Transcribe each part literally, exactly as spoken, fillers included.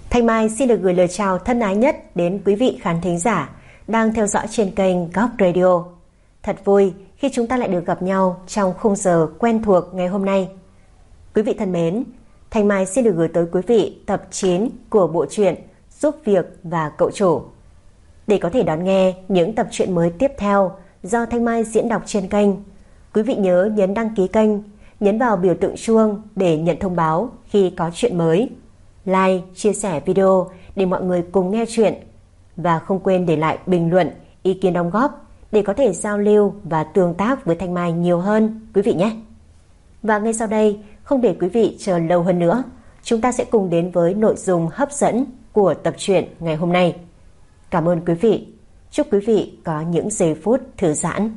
Thanh Mai xin được gửi lời chào thân ái nhất đến quý vị khán thính giả đang theo dõi trên kênh Góc Radio. Thật vui khi chúng ta lại được gặp nhau trong khung giờ quen thuộc ngày hôm nay. Quý vị thân mến, Thanh Mai xin được gửi tới quý vị tập chín của bộ truyện Giúp Việc và Cậu Chủ. Để có thể đón nghe những tập truyện mới tiếp theo do Thanh Mai diễn đọc trên kênh, quý vị nhớ nhấn đăng ký kênh, nhấn vào biểu tượng chuông để nhận thông báo khi có chuyện mới. Like, chia sẻ video để mọi người cùng nghe chuyện. Và không quên để lại bình luận, ý kiến đóng góp để có thể giao lưu và tương tác với Thanh Mai nhiều hơn quý vị nhé. Và ngay sau đây, không để quý vị chờ lâu hơn nữa, chúng ta sẽ cùng đến với nội dung hấp dẫn của tập truyện ngày hôm nay. Cảm ơn quý vị. Chúc quý vị có những giây phút thư giãn.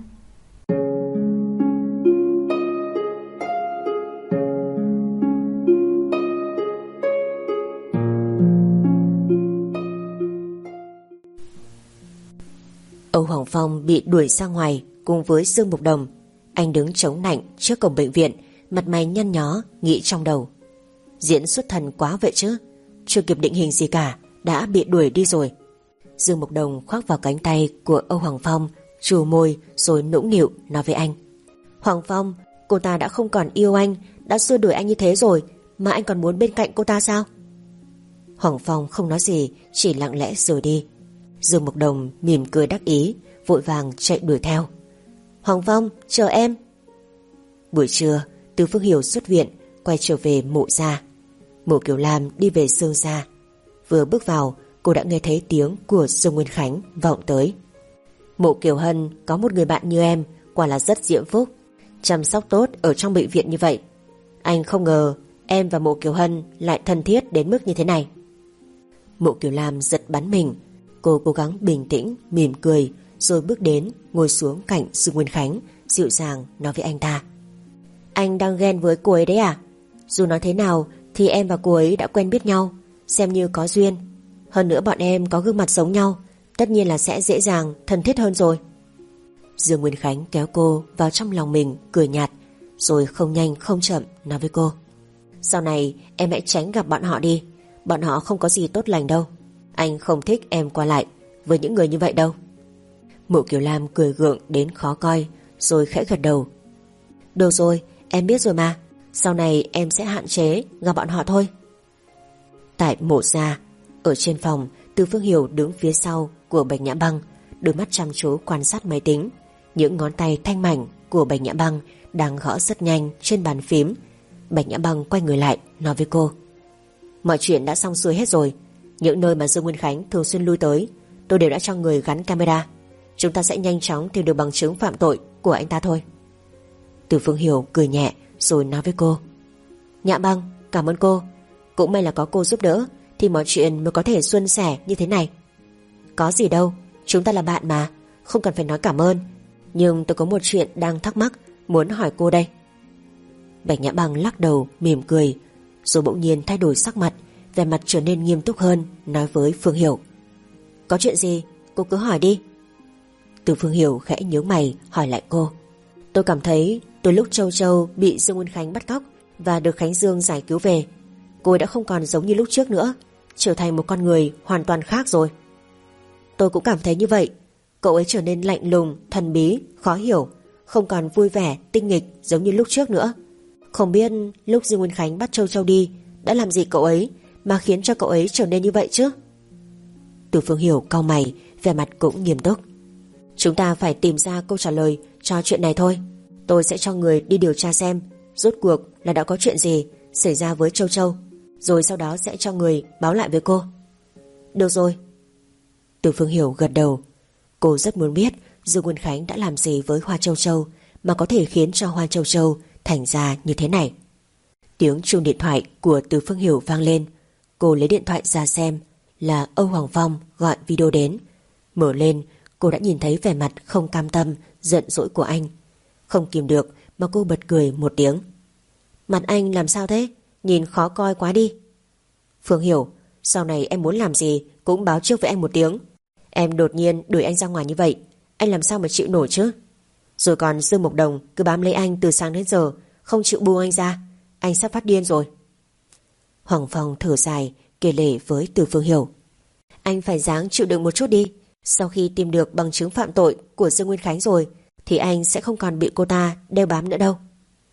Âu Hoàng Phong bị đuổi ra ngoài cùng với Dương Mục Đồng. Anh đứng chống nạnh trước cổng bệnh viện, mặt mày nhăn nhó, nghĩ trong đầu. Diễn xuất thần quá vậy chứ, chưa kịp định hình gì cả đã bị đuổi đi rồi. Dương Mục Đồng khoác vào cánh tay của Âu Hoàng Phong, trù môi rồi nũng nịu nói với anh: Hoàng Phong, cô ta đã không còn yêu anh, đã xua đuổi anh như thế rồi, mà anh còn muốn bên cạnh cô ta sao? Hoàng Phong không nói gì, chỉ lặng lẽ rời đi. Dương Mục Đồng mỉm cười đắc ý, vội vàng chạy đuổi theo. Hoàng Phong, chờ em. Buổi trưa, Từ Phương Hiểu xuất viện, quay trở về Mộ gia. Mộ Kiều Lam đi về Dương gia. Vừa bước vào, cô đã nghe thấy tiếng của Dương Nguyên Khánh vọng tới. Mộ Kiều Hân có một người bạn như em, quả là rất diễm phúc, chăm sóc tốt ở trong bệnh viện như vậy. Anh không ngờ em và Mộ Kiều Hân lại thân thiết đến mức như thế này. Mộ Kiều Lam giật bắn mình. Cô cố gắng bình tĩnh, mỉm cười, rồi bước đến, ngồi xuống cạnh Dương Nguyên Khánh, dịu dàng nói với anh ta: Anh đang ghen với cô ấy đấy à? Dù nói thế nào thì em và cô ấy đã quen biết nhau, xem như có duyên. Hơn nữa bọn em có gương mặt giống nhau, tất nhiên là sẽ dễ dàng thân thiết hơn rồi. Dương Nguyên Khánh kéo cô vào trong lòng mình, cười nhạt, rồi không nhanh không chậm nói với cô: Sau này em hãy tránh gặp bọn họ đi, bọn họ không có gì tốt lành đâu. Anh không thích em qua lại với những người như vậy đâu. Mộ Kiều Lam cười gượng đến khó coi, rồi khẽ gật đầu. Được rồi, em biết rồi mà, sau này em sẽ hạn chế gặp bọn họ thôi. Tại Mộ gia, ở trên phòng, Từ Phương Hiểu đứng phía sau của Bạch Nhã Băng, đôi mắt chăm chú quan sát máy tính. Những ngón tay thanh mảnh của Bạch Nhã Băng đang gõ rất nhanh trên bàn phím. Bạch Nhã Băng quay người lại nói với cô: Mọi chuyện đã xong xuôi hết rồi. Những nơi mà Dương Nguyên Khánh thường xuyên lui tới, tôi đều đã cho người gắn camera. Chúng ta sẽ nhanh chóng tìm được bằng chứng phạm tội của anh ta thôi. Từ Phương Hiểu cười nhẹ rồi nói với cô: Nhã Băng, cảm ơn cô. Cũng may là có cô giúp đỡ thì mọi chuyện mới có thể suôn sẻ như thế này. Có gì đâu, chúng ta là bạn mà, không cần phải nói cảm ơn. Nhưng tôi có một chuyện đang thắc mắc, muốn hỏi cô đây. Bạch Nhã Băng lắc đầu mỉm cười, rồi bỗng nhiên thay đổi sắc mặt, vẻ mặt trở nên nghiêm túc hơn, nói với Phương Hiểu: Có chuyện gì, cô cứ hỏi đi. Từ Phương Hiểu khẽ nhướng mày hỏi lại cô: Tôi cảm thấy từ lúc Châu Châu bị Dương Nguyên Khánh bắt cóc và được Khánh Dương giải cứu về, cô ấy đã không còn giống như lúc trước nữa, trở thành một con người hoàn toàn khác rồi. Tôi cũng cảm thấy như vậy. Cậu ấy trở nên lạnh lùng, thần bí, khó hiểu, không còn vui vẻ, tinh nghịch giống như lúc trước nữa. Không biết lúc Dương Nguyên Khánh bắt Châu Châu đi đã làm gì cậu ấy mà khiến cho cậu ấy trở nên như vậy chứ? Từ Phương Hiểu cau mày, vẻ mặt cũng nghiêm túc. Chúng ta phải tìm ra câu trả lời cho chuyện này thôi. Tôi sẽ cho người đi điều tra xem rốt cuộc là đã có chuyện gì xảy ra với Châu Châu, rồi sau đó sẽ cho người báo lại với cô. Được rồi. Từ Phương Hiểu gật đầu. Cô rất muốn biết Dương Nguyên Khánh đã làm gì với Hoa Châu Châu mà có thể khiến cho Hoa Châu Châu thành ra như thế này. Tiếng chuông điện thoại của Từ Phương Hiểu vang lên. Cô lấy điện thoại ra xem, là Âu Hoàng Phong gọi video đến. Mở lên, cô đã nhìn thấy vẻ mặt không cam tâm, giận dỗi của anh. Không kìm được mà cô bật cười một tiếng. Mặt anh làm sao thế? Nhìn khó coi quá đi. Phương Hiểu, sau này em muốn làm gì cũng báo trước với anh một tiếng. Em đột nhiên đuổi anh ra ngoài như vậy, anh làm sao mà chịu nổi chứ? Rồi còn Dương Mộc Đồng cứ bám lấy anh từ sáng đến giờ, không chịu buông anh ra. Anh sắp phát điên rồi. Hoàng Phong thở dài, kể lể với Từ Phương Hiểu. Anh phải ráng chịu đựng một chút đi. Sau khi tìm được bằng chứng phạm tội của Dương Nguyên Khánh rồi thì anh sẽ không còn bị cô ta đeo bám nữa đâu.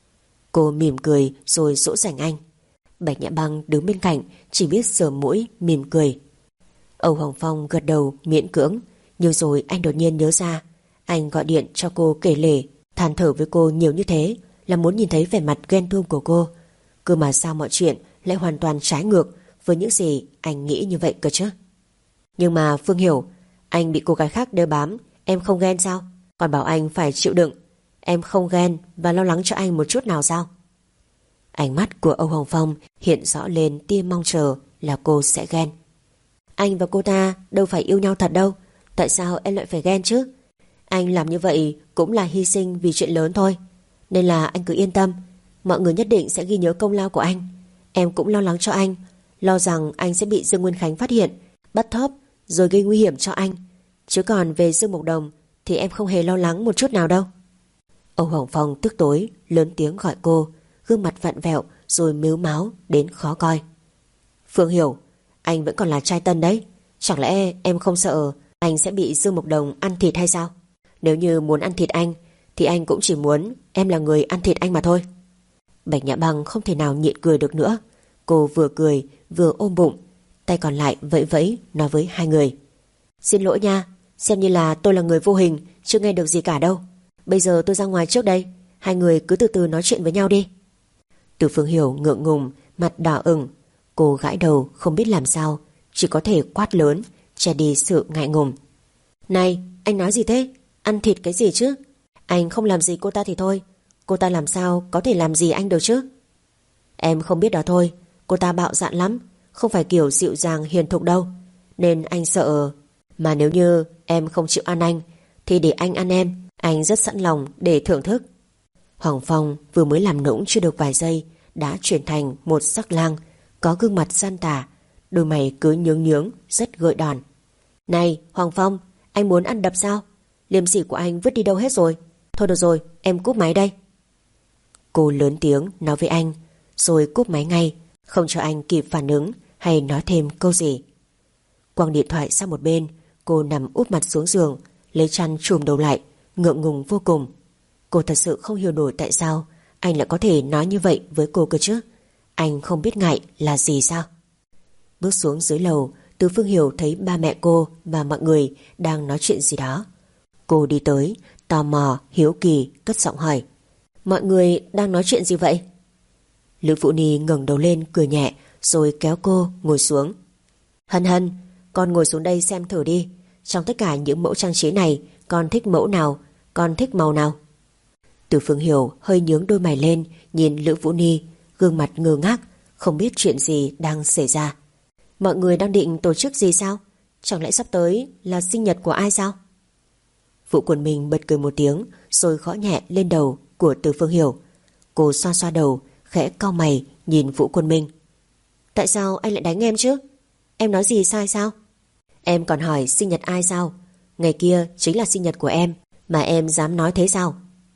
Cô mỉm cười rồi dỗ dành anh. Bạch Nhã Băng đứng bên cạnh chỉ biết sờ mũi mỉm cười. Âu Hồng Phong gật đầu miễn cưỡng, nhưng rồi anh đột nhiên nhớ ra anh gọi điện cho cô kể lể, than thở với cô nhiều như thế là muốn nhìn thấy vẻ mặt ghen tuông của cô. Cơ mà sao mọi chuyện lại hoàn toàn trái ngược với những gì anh nghĩ như vậy cơ chứ. Nhưng mà Phương Hiểu, anh bị cô gái khác đeo bám, em không ghen sao? Còn bảo anh phải chịu đựng, em không ghen và lo lắng cho anh một chút nào sao? Ánh mắt của Âu Hồng Phong hiện rõ lên tia mong chờ là cô sẽ ghen. Anh và cô ta đâu phải yêu nhau thật đâu, tại sao em lại phải ghen chứ? Anh làm như vậy cũng là hy sinh vì chuyện lớn thôi. Nên là anh cứ yên tâm, mọi người nhất định sẽ ghi nhớ công lao của anh. Em cũng lo lắng cho anh, lo rằng anh sẽ bị Dương Nguyên Khánh phát hiện, bắt thóp rồi gây nguy hiểm cho anh. Chứ còn về Dương Mộc Đồng thì em không hề lo lắng một chút nào đâu. Âu Hồng Phong tức tối lớn tiếng gọi cô, gương mặt vặn vẹo rồi mếu máo đến khó coi. Phương Hiểu, anh vẫn còn là trai tân đấy, chẳng lẽ em không sợ anh sẽ bị Dương Mộc Đồng ăn thịt hay sao? Nếu như muốn ăn thịt anh thì anh cũng chỉ muốn em là người ăn thịt anh mà thôi. Bạch Nhã Băng không thể nào nhịn cười được nữa. Cô vừa cười vừa ôm bụng, tay còn lại vẫy vẫy nói với hai người. Xin lỗi nha, xem như là tôi là người vô hình, chưa nghe được gì cả đâu. Bây giờ tôi ra ngoài trước đây, hai người cứ từ từ nói chuyện với nhau đi. Từ Phương Hiểu ngượng ngùng, mặt đỏ ửng. Cô gãi đầu không biết làm sao, chỉ có thể quát lớn che đi sự ngại ngùng. Này, anh nói gì thế? Ăn thịt cái gì chứ? Anh không làm gì cô ta thì thôi, cô ta làm sao có thể làm gì anh được chứ? Em không biết đó thôi, cô ta bạo dạn lắm, không phải kiểu dịu dàng hiền thục đâu, nên anh sợ. Mà nếu như em không chịu ăn anh thì để anh ăn em, anh rất sẵn lòng để thưởng thức. Hoàng Phong vừa mới làm nũng chưa được vài giây đã chuyển thành một sắc lang, có gương mặt gian tà, đôi mày cứ nhướng nhướng rất gợi đòn. Này Hoàng Phong, anh muốn ăn đập sao? Liêm sỉ của anh vứt đi đâu hết rồi? Thôi được rồi, em cúp máy đây. Cô lớn tiếng nói với anh, rồi cúp máy ngay, không cho anh kịp phản ứng hay nói thêm câu gì. Quăng điện thoại sang một bên, cô nằm úp mặt xuống giường, lấy chăn trùm đầu lại, ngượng ngùng vô cùng. Cô thật sự không hiểu nổi tại sao anh lại có thể nói như vậy với cô cơ chứ. Anh không biết ngại là gì sao? Bước xuống dưới lầu, Từ Phương Hiểu thấy ba mẹ cô và mọi người đang nói chuyện gì đó. Cô đi tới, tò mò, hiếu kỳ, cất giọng hỏi. Mọi người đang nói chuyện gì vậy? Lữ Phụ Ni ngẩng đầu lên cười nhẹ, rồi kéo cô ngồi xuống. Hân Hân, con ngồi xuống đây xem thử đi. Trong tất cả những mẫu trang trí này, con thích mẫu nào? Con thích màu nào? Từ Phương Hiểu hơi nhướng đôi mày lên, nhìn Lữ Vũ Ni, gương mặt ngơ ngác, không biết chuyện gì đang xảy ra. Mọi người đang định tổ chức gì sao? Chẳng lẽ sắp tới là sinh nhật của ai sao? Vũ Quân Minh bật cười một tiếng, rồi gõ nhẹ lên đầu của Từ Phương Hiểu. Cô xoa xoa đầu, khẽ cau mày nhìn Vũ Quân Minh. Tại sao anh lại đánh em chứ? Em nói gì sai sao? Em còn hỏi sinh nhật ai sao? Ngày kia chính là sinh nhật của em, mà em dám nói thế sao?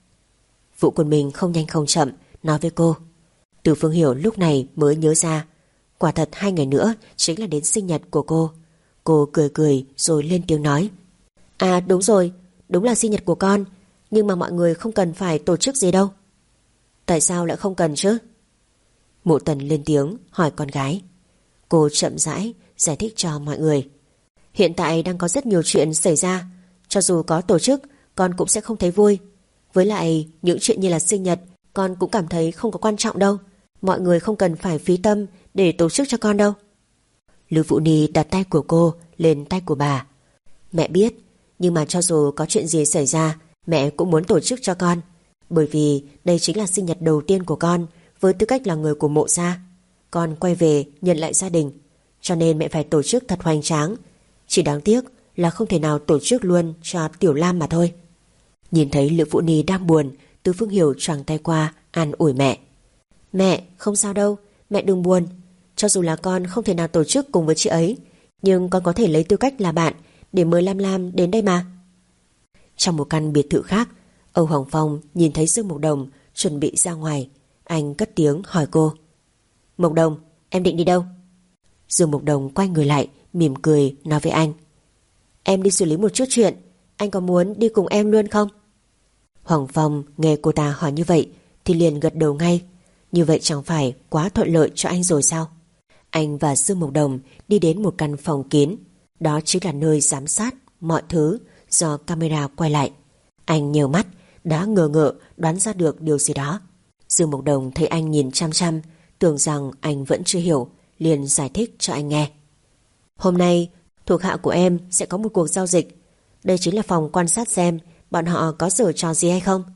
Vũ Quân Minh không nhanh không chậm nói với cô. Từ Phương Hiểu lúc này mới nhớ ra, quả thật hai ngày nữa chính là đến sinh nhật của cô. Cô cười cười rồi lên tiếng nói. À đúng rồi, đúng là sinh nhật của con, nhưng mà mọi người không cần phải tổ chức gì đâu. Tại sao lại không cần chứ? Mộ Tần lên tiếng hỏi con gái. Cô chậm rãi giải thích cho mọi người. Hiện tại đang có rất nhiều chuyện xảy ra, cho dù có tổ chức con cũng sẽ không thấy vui. Với lại những chuyện như là sinh nhật con cũng cảm thấy không có quan trọng đâu. Mọi người không cần phải phí tâm để tổ chức cho con đâu. Lư Vũ Ni đặt tay của cô lên tay của bà. Mẹ biết, nhưng mà cho dù có chuyện gì xảy ra, mẹ cũng muốn tổ chức cho con. Bởi vì đây chính là sinh nhật đầu tiên của con với tư cách là người của Mộ gia. Con quay về nhận lại gia đình, cho nên mẹ phải tổ chức thật hoành tráng. Chỉ đáng tiếc là không thể nào tổ chức luôn cho Tiểu Lam mà thôi. Nhìn thấy Lữ Vũ Ni đang buồn, Từ Phương Hiểu choàng tay qua an ủi mẹ. Mẹ, không sao đâu, mẹ đừng buồn. Cho dù là con không thể nào tổ chức cùng với chị ấy, nhưng con có thể lấy tư cách là bạn để mời Lam Lam đến đây mà. Trong một căn biệt thự khác, Âu Hoàng Phong nhìn thấy Dương Mộc Đồng chuẩn bị ra ngoài. Anh cất tiếng hỏi cô. Mộc Đồng, em định đi đâu? Dương Mục Đồng quay người lại, mỉm cười nói với anh: Em đi xử lý một chút chuyện, anh có muốn đi cùng em luôn không? Hoàng Phong nghe cô ta hỏi như vậy thì liền gật đầu ngay. Như vậy chẳng phải quá thuận lợi cho anh rồi sao? Anh và Dương Mục Đồng đi đến một căn phòng kín. Đó chính là nơi giám sát mọi thứ do camera quay lại. Anh nhíu mắt, đã ngờ ngợ đoán ra được điều gì đó. Dương Mục Đồng thấy anh nhìn chăm chăm, tưởng rằng anh vẫn chưa hiểu, liền giải thích cho anh nghe. Hôm nay thuộc hạ của em sẽ có một cuộc giao dịch. Đây chính là phòng quan sát xem bọn họ có giở trò gì hay không.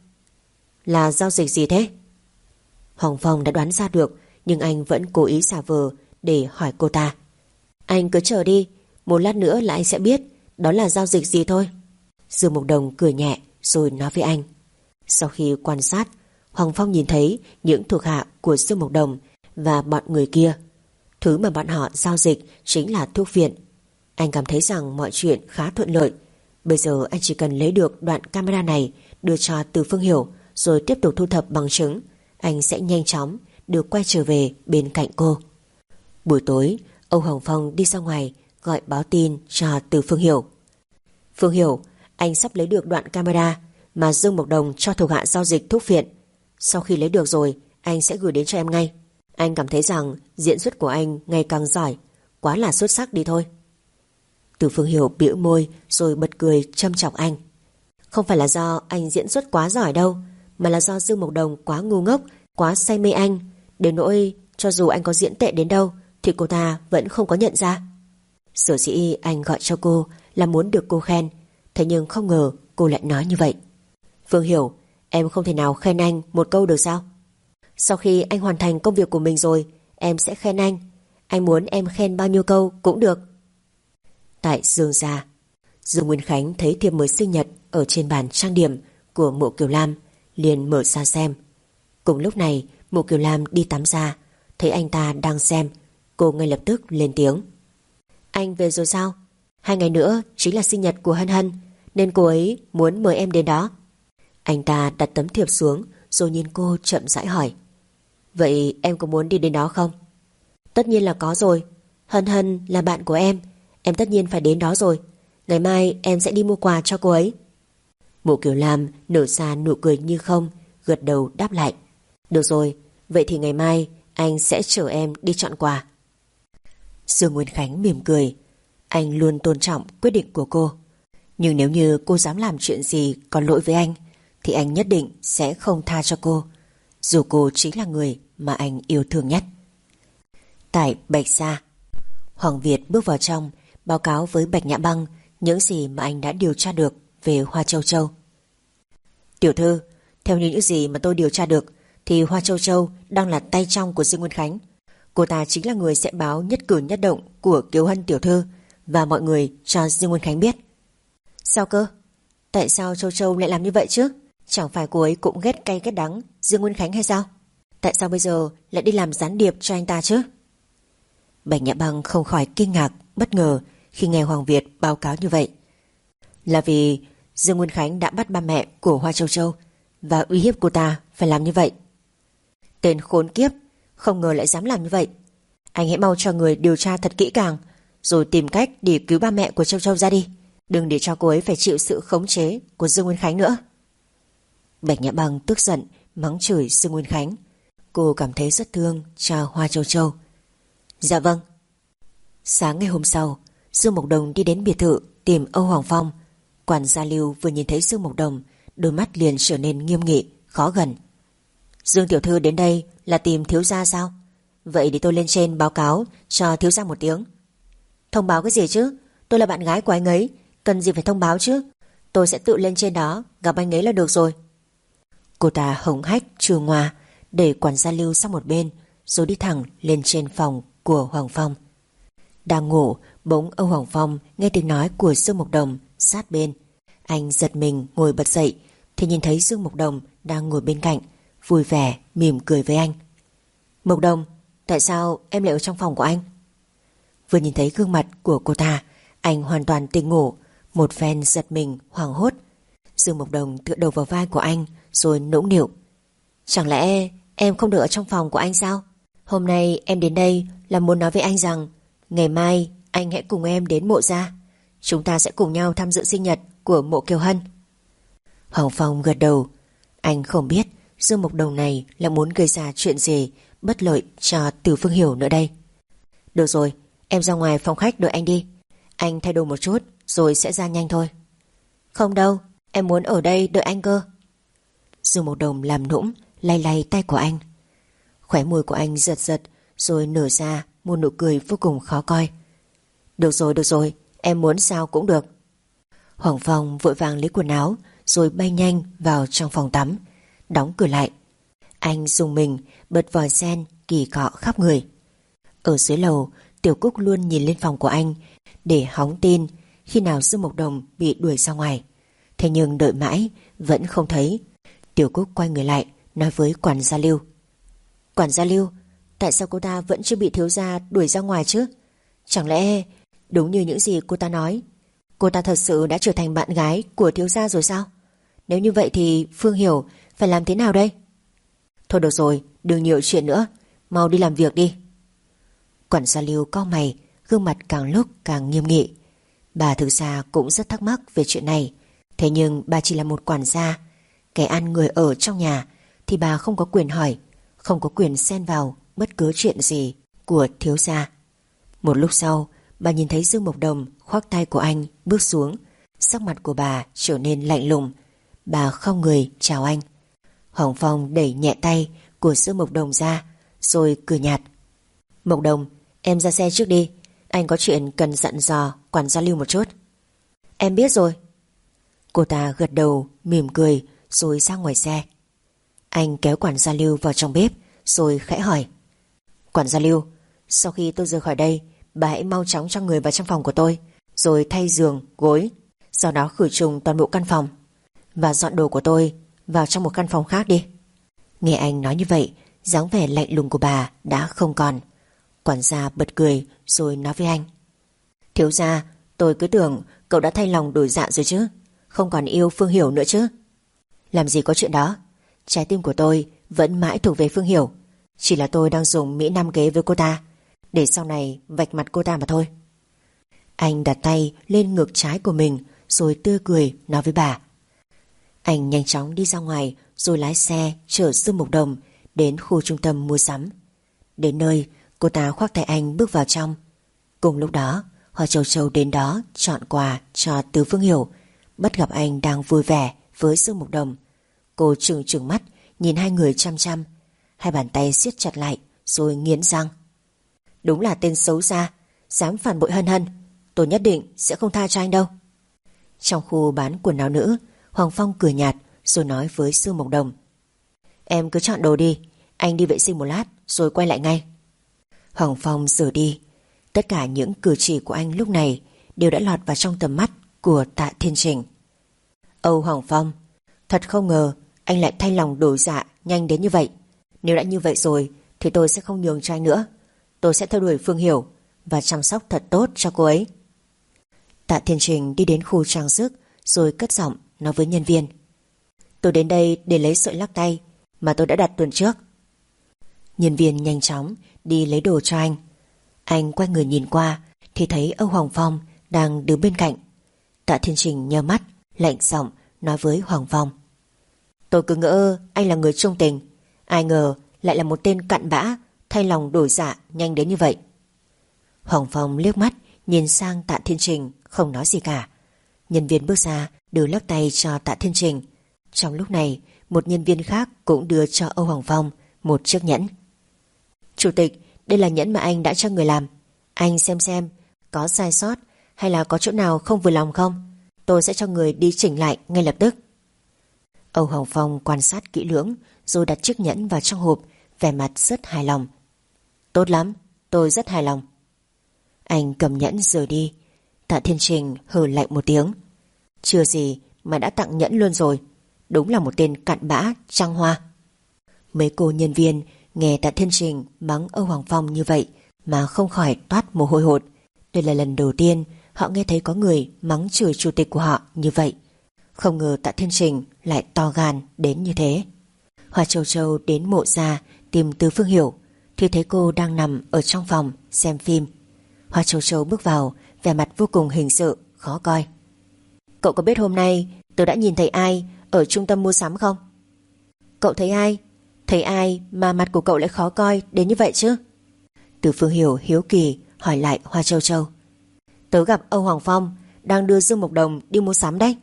Là giao dịch gì thế? Hoàng Phong đã đoán ra được, nhưng anh vẫn cố ý giả vờ để hỏi cô ta. Anh cứ chờ đi, một lát nữa là anh sẽ biết đó là giao dịch gì thôi. Dương Mục Đồng cười nhẹ rồi nói với anh. Sau khi quan sát, Hoàng Phong nhìn thấy những thuộc hạ của Dương Mục Đồng và bọn người kia. Thứ mà bọn họ giao dịch chính là thuốc viện. Anh cảm thấy rằng mọi chuyện khá thuận lợi. Bây giờ anh chỉ cần lấy được đoạn camera này, đưa cho Từ Phương Hiểu, rồi tiếp tục thu thập bằng chứng. Anh sẽ nhanh chóng được quay trở về bên cạnh cô. Buổi tối, Âu Hoàng Phong đi ra ngoài gọi báo tin cho Từ Phương Hiểu. Phương Hiểu, anh sắp lấy được đoạn camera mà Dương Mộc Đồng cho thuộc hạ giao dịch thuốc viện. Sau khi lấy được rồi, anh sẽ gửi đến cho em ngay. Anh cảm thấy rằng diễn xuất của anh ngày càng giỏi, quá là xuất sắc đi thôi. Từ Phương Hiểu bĩu môi rồi bật cười châm chọc anh. Không phải là do anh diễn xuất quá giỏi đâu, mà là do Dương Mộc Đồng quá ngu ngốc, quá say mê anh, đến nỗi cho dù anh có diễn tệ đến đâu thì cô ta vẫn không có nhận ra. Sở dĩ anh gọi cho cô là muốn được cô khen, thế nhưng không ngờ cô lại nói như vậy. Phương Hiểu, em không thể nào khen anh một câu được sao? Sau khi anh hoàn thành công việc của mình rồi, em sẽ khen anh. Anh muốn em khen bao nhiêu câu cũng được. Tại Dương gia, Dương Nguyên Khánh thấy thiệp mời sinh nhật ở trên bàn trang điểm của Mộ Kiều Lam, liền mở ra xem. Cùng lúc này, Mộ Kiều Lam đi tắm ra, thấy anh ta đang xem, cô ngay lập tức lên tiếng. Anh về rồi sao? Hai ngày nữa chính là sinh nhật của Hân Hân, nên cô ấy muốn mời em đến đó. Anh ta đặt tấm thiệp xuống rồi nhìn cô chậm rãi hỏi. Vậy em có muốn đi đến đó không? Tất nhiên là có rồi. Hân Hân là bạn của em, em tất nhiên phải đến đó rồi. Ngày mai em sẽ đi mua quà cho cô ấy. Mộ Kiều Lam nở ra nụ cười như không, gật đầu đáp lại. Được rồi, vậy thì ngày mai anh sẽ chở em đi chọn quà. Dương Nguyên Khánh mỉm cười. Anh luôn tôn trọng quyết định của cô, nhưng nếu như cô dám làm chuyện gì có lỗi với anh thì anh nhất định sẽ không tha cho cô, dù cô chính là người mà anh yêu thương nhất. Tại Bạch Gia, Hoàng Việt bước vào trong, báo cáo với Bạch Nhã Băng những gì mà anh đã điều tra được về Hoa Châu Châu. Tiểu thư, theo như những gì mà tôi điều tra được thì Hoa Châu Châu đang là tay trong của Dương Nguyên Khánh. Cô ta chính là người sẽ báo nhất cử nhất động của Kiều Hân tiểu thư và mọi người cho Dương Nguyên Khánh biết. Sao cơ? Tại sao Châu Châu lại làm như vậy chứ? Chẳng phải cô ấy cũng ghét cay ghét đắng Dương Nguyên Khánh hay sao? Tại sao bây giờ lại đi làm gián điệp cho anh ta chứ? Bạch Nhã Băng không khỏi kinh ngạc, bất ngờ khi nghe Hoàng Việt báo cáo như vậy. Là vì Dương Nguyên Khánh đã bắt ba mẹ của Hoa Châu Châu và uy hiếp cô ta phải làm như vậy. Tên khốn kiếp, không ngờ lại dám làm như vậy. Anh hãy mau cho người điều tra thật kỹ càng, rồi tìm cách để cứu ba mẹ của Châu Châu ra đi. Đừng để cho cô ấy phải chịu sự khống chế của Dương Nguyên Khánh nữa. Bạch Nhã Băng tức giận mắng chửi Dương Nguyên Khánh. Cô cảm thấy rất thương cho Hoa Châu Châu. Dạ vâng. Sáng ngày hôm sau, Dương Mộc Đồng đi đến biệt thự tìm Âu Hoàng Phong. Quản gia Lưu vừa nhìn thấy Dương Mộc Đồng, đôi mắt liền trở nên nghiêm nghị, khó gần. Dương tiểu thư đến đây là tìm thiếu gia sao? Vậy để tôi lên trên báo cáo cho thiếu gia một tiếng. Thông báo cái gì chứ? Tôi là bạn gái của anh ấy, cần gì phải thông báo chứ? Tôi sẽ tự lên trên đó gặp anh ấy là được rồi. Cô ta hống hách chua ngoa, để quản gia Lưu sang một bên, rồi đi thẳng lên trên phòng của Hoàng Phong. Đang ngủ, bỗng Âu Hoàng Phong nghe tiếng nói của Dương Mộc Đồng sát bên. Anh giật mình ngồi bật dậy thì nhìn thấy Dương Mộc Đồng đang ngồi bên cạnh, vui vẻ mỉm cười với anh. Mộc Đồng, tại sao em lại ở trong phòng của anh? Vừa nhìn thấy gương mặt của cô ta, anh hoàn toàn tỉnh ngủ, một phen giật mình hoảng hốt. Dương Mộc Đồng tựa đầu vào vai của anh rồi nũng nịu. Chẳng lẽ em không được ở trong phòng của anh sao? Hôm nay em đến đây là muốn nói với anh rằng Ngày mai anh hãy cùng em đến mộ gia. Chúng ta sẽ cùng nhau tham dự sinh nhật của Mộ Kiều Hân. Hoàng Phong gật đầu. Anh không biết Dương Mộc Đồng này là muốn gây ra chuyện gì bất lợi cho Từ Phương Hiểu nữa đây. Được rồi, em ra ngoài phòng khách đợi anh đi. Anh thay đồ một chút rồi sẽ ra nhanh thôi. Không đâu, em muốn ở đây đợi anh cơ. Dương Mộc Đồng làm nũng lay lay tay của anh. Khóe môi của anh giật giật rồi nở ra một nụ cười vô cùng khó coi. Được rồi, được rồi, em muốn sao cũng được. Hoàng Phong vội vàng lấy quần áo rồi bay nhanh vào trong phòng tắm, đóng cửa lại. Anh dùng mình bật vòi sen kỳ cọ khắp người. Ở dưới lầu, Tiểu Cúc luôn nhìn lên phòng của anh để hóng tin khi nào Dương Mộc Đồng bị đuổi ra ngoài. Thế nhưng đợi mãi vẫn không thấy. Tiểu Cúc quay người lại nói với quản gia Lưu. Quản gia Lưu, tại sao cô ta vẫn chưa bị thiếu gia đuổi ra ngoài chứ? Chẳng lẽ đúng như những gì cô ta nói, cô ta thật sự đã trở thành bạn gái của thiếu gia rồi sao? Nếu như vậy thì Phương Hiểu phải làm thế nào đây? Thôi được rồi, đừng nhiều chuyện nữa, mau đi làm việc đi. Quản gia Lưu cau mày, gương mặt càng lúc càng nghiêm nghị. Bà thực ra cũng rất thắc mắc về chuyện này. Thế nhưng bà chỉ là một quản gia, kẻ ăn người ở trong nhà, thì bà không có quyền hỏi, không có quyền xen vào bất cứ chuyện gì của thiếu gia. Một lúc sau, bà nhìn thấy Dương Mộc Đồng khoác tay của anh bước xuống. Sắc mặt của bà trở nên lạnh lùng. Bà không người chào anh. Hoàng Phong đẩy nhẹ tay của Dương Mộc Đồng ra rồi cười nhạt. Mộc Đồng, em ra xe trước đi, anh có chuyện cần dặn dò quản gia Lưu một chút. Em biết rồi. Cô ta gật đầu mỉm cười rồi ra ngoài xe. Anh kéo quản gia Lưu vào trong bếp rồi khẽ hỏi. Quản gia Lưu, sau khi tôi rời khỏi đây, bà hãy mau chóng cho người vào trong phòng của tôi, rồi thay giường, gối, sau đó khử trùng toàn bộ căn phòng và dọn đồ của tôi vào trong một căn phòng khác đi. Nghe anh nói như vậy, dáng vẻ lạnh lùng của bà đã không còn. Quản gia bật cười rồi nói với anh. Thiếu gia, tôi cứ tưởng cậu đã thay lòng đổi dạ rồi chứ, không còn yêu Phương Hiểu nữa chứ. Làm gì có chuyện đó, trái tim của tôi vẫn mãi thuộc về Phương Hiểu. Chỉ là tôi đang dùng mỹ nam kế với cô ta, để sau này vạch mặt cô ta mà thôi. Anh đặt tay lên ngực trái của mình rồi tươi cười nói với bà. Anh nhanh chóng đi ra ngoài rồi lái xe chở Dương Mộc Đồng đến khu trung tâm mua sắm. Đến nơi, cô ta khoác tay anh bước vào trong. Cùng lúc đó, Hoa Châu Châu đến đó chọn quà cho Từ Phương Hiểu. Bắt gặp anh đang vui vẻ với Dương Mộc Đồng. Cô trừng trừng mắt nhìn hai người chăm chăm, hai bàn tay siết chặt lại rồi nghiến răng. Đúng là tên xấu xa, dám phản bội Hân Hân, tôi nhất định sẽ không tha cho anh đâu. Trong khu bán quần áo nữ, Hoàng Phong cười nhạt rồi nói với Dương Mộc Đồng. Em cứ chọn đồ đi, anh đi vệ sinh một lát rồi quay lại ngay. Hoàng Phong rời đi. Tất cả những cử chỉ của anh lúc này đều đã lọt vào trong tầm mắt của Tạ Thiên Trình. Âu Hoàng Phong, thật không ngờ anh lại thay lòng đổi dạ nhanh đến như vậy. Nếu đã như vậy rồi thì tôi sẽ không nhường cho anh nữa. Tôi sẽ theo đuổi Phương Hiểu và chăm sóc thật tốt cho cô ấy. Tạ Thiên Trình đi đến khu trang sức rồi cất giọng nói với nhân viên. Tôi đến đây để lấy sợi lắc tay mà tôi đã đặt tuần trước. Nhân viên nhanh chóng đi lấy đồ cho anh. Anh quay người nhìn qua thì thấy Âu Hoàng Phong đang đứng bên cạnh. Tạ Thiên Trình nheo mắt lạnh giọng nói với Hoàng Phong. Tôi cứ ngỡ anh là người trung tình, ai ngờ lại là một tên cặn bã thay lòng đổi dạ nhanh đến như vậy. Hoàng Phong liếc mắt nhìn sang Tạ Thiên Trình không nói gì cả. Nhân viên bước ra đưa lắc tay cho Tạ Thiên Trình. Trong lúc này, một nhân viên khác cũng đưa cho Âu Hoàng Phong một chiếc nhẫn. Chủ tịch, đây là nhẫn mà anh đã cho người làm. Anh xem xem có sai sót hay là có chỗ nào không vừa lòng không? Tôi sẽ cho người đi chỉnh lại ngay lập tức. Âu Hoàng Phong quan sát kỹ lưỡng rồi đặt chiếc nhẫn vào trong hộp, vẻ mặt rất hài lòng. Tốt lắm, tôi rất hài lòng. Anh cầm nhẫn rời đi. Tạ Thiên Trình hừ lạnh một tiếng. Chưa gì mà đã tặng nhẫn luôn rồi, đúng là một tên cặn bã trăng hoa. Mấy cô nhân viên nghe Tạ Thiên Trình mắng Âu Hoàng Phong như vậy mà không khỏi toát mồ hôi hột. Đây là lần đầu tiên họ nghe thấy có người mắng chửi chủ tịch của họ như vậy. Không ngờ Tạ Thiên Trình lại to gan đến như thế. Hoa Châu Châu đến mộ gia tìm Từ Phương Hiểu thì thấy cô đang nằm ở trong phòng xem phim. Hoa Châu Châu bước vào, vẻ mặt vô cùng hình sự, khó coi. Cậu có biết hôm nay tôi đã nhìn thấy ai ở trung tâm mua sắm không? Cậu thấy ai? Thấy ai mà mặt của cậu lại khó coi đến như vậy chứ? Từ Phương Hiểu hiếu kỳ hỏi lại Hoa Châu Châu. Tớ gặp Âu Hoàng Phong đang đưa Dương Mộc Đồng đi mua sắm đấy.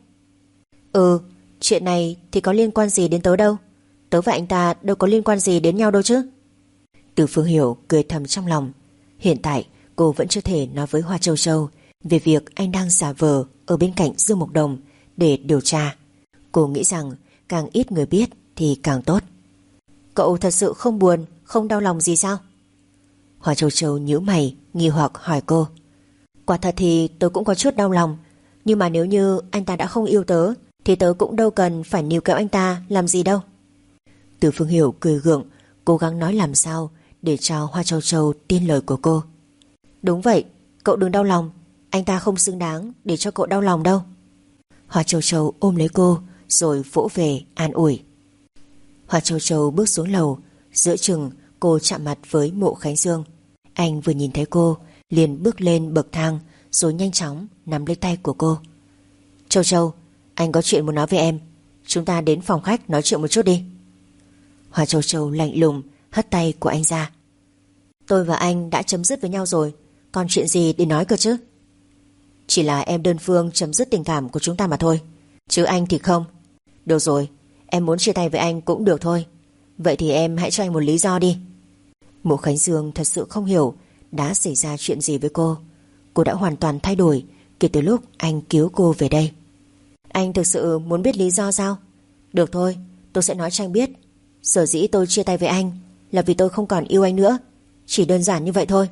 Ừ, chuyện này thì có liên quan gì đến tớ đâu. Tớ và anh ta đâu có liên quan gì đến nhau đâu chứ. Từ Phương Hiểu cười thầm trong lòng. Hiện tại cô vẫn chưa thể nói với Hoa Châu Châu về việc anh đang giả vờ ở bên cạnh Dương Mộc Đồng để điều tra. Cô nghĩ rằng càng ít người biết thì càng tốt. Cậu thật sự không buồn, không đau lòng gì sao? Hoa Châu Châu nhíu mày nghi hoặc hỏi cô. Quả thật thì tớ cũng có chút đau lòng, nhưng mà nếu như anh ta đã không yêu tớ thì tớ cũng đâu cần phải níu kéo anh ta làm gì đâu. Từ Phương Hiểu cười gượng, cố gắng nói làm sao để cho Hoa Châu Châu tin lời của cô. Đúng vậy, cậu đừng đau lòng, anh ta không xứng đáng để cho cậu đau lòng đâu. Hoa Châu Châu ôm lấy cô rồi vỗ về an ủi. Hoa Châu Châu bước xuống lầu, giữa chừng cô chạm mặt với Mộ Khánh Dương. Anh vừa nhìn thấy cô liền bước lên bậc thang rồi nhanh chóng nắm lấy tay của cô. Châu Châu, anh có chuyện muốn nói với em, chúng ta đến phòng khách nói chuyện một chút đi. Hoa Châu Châu lạnh lùng hất tay của anh ra. Tôi và anh đã chấm dứt với nhau rồi, còn chuyện gì để nói cơ chứ? Chỉ là em đơn phương chấm dứt tình cảm của chúng ta mà thôi, chứ anh thì không. Được rồi, em muốn chia tay với anh cũng được thôi. Vậy thì em hãy cho anh một lý do đi. Mộ Khánh Dương thật sự không hiểu đã xảy ra chuyện gì với cô. Cô đã hoàn toàn thay đổi kể từ lúc anh cứu cô về đây. Anh thực sự muốn biết lý do sao? Được thôi, tôi sẽ nói cho anh biết. Sở dĩ tôi chia tay với anh là vì tôi không còn yêu anh nữa. Chỉ đơn giản như vậy thôi.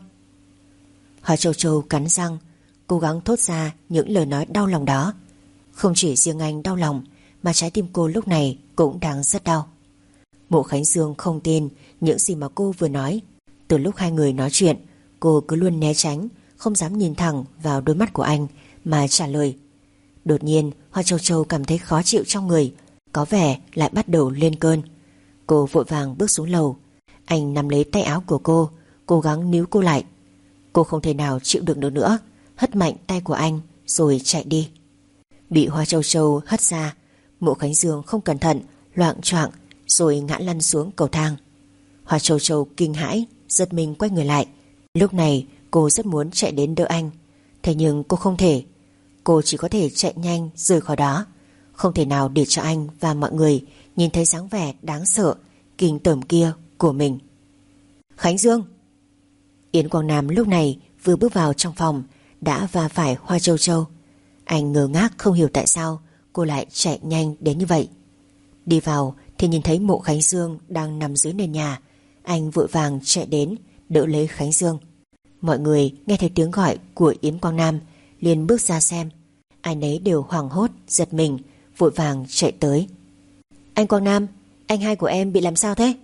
Hoa Châu Châu cắn răng, cố gắng thốt ra những lời nói đau lòng đó. Không chỉ riêng anh đau lòng, mà trái tim cô lúc này cũng đang rất đau. Mộ Khánh Dương không tin những gì mà cô vừa nói. Từ lúc hai người nói chuyện, cô cứ luôn né tránh, không dám nhìn thẳng vào đôi mắt của anh mà trả lời. Đột nhiên Hoa Châu Châu cảm thấy khó chịu trong người, có vẻ lại bắt đầu lên cơn. Cô vội vàng bước xuống lầu. Anh nắm lấy tay áo của cô, cố gắng níu cô lại. Cô không thể nào chịu đựng được nữa, hất mạnh tay của anh rồi chạy đi. Bị Hoa Châu Châu hất ra, Mộ Khánh Dương không cẩn thận loạng choạng rồi ngã lăn xuống cầu thang. Hoa Châu Châu kinh hãi, giật mình quay người lại. Lúc này cô rất muốn chạy đến đỡ anh, thế nhưng cô không thể. Cô chỉ có thể chạy nhanh rời khỏi đó, không thể nào để cho anh và mọi người nhìn thấy dáng vẻ đáng sợ kinh tởm kia của mình. Khánh Dương! Yến Quang Nam lúc này vừa bước vào trong phòng đã va phải Hoa Châu Châu. Anh ngơ ngác không hiểu tại sao cô lại chạy nhanh đến như vậy. Đi vào thì nhìn thấy Mộ Khánh Dương đang nằm dưới nền nhà. Anh vội vàng chạy đến đỡ lấy Khánh Dương. Mọi người nghe thấy tiếng gọi của Yến Quang Nam liền bước ra xem. Ai nấy đều hoảng hốt, giật mình, vội vàng chạy tới. Anh Quang Nam, anh hai của em bị làm sao thế?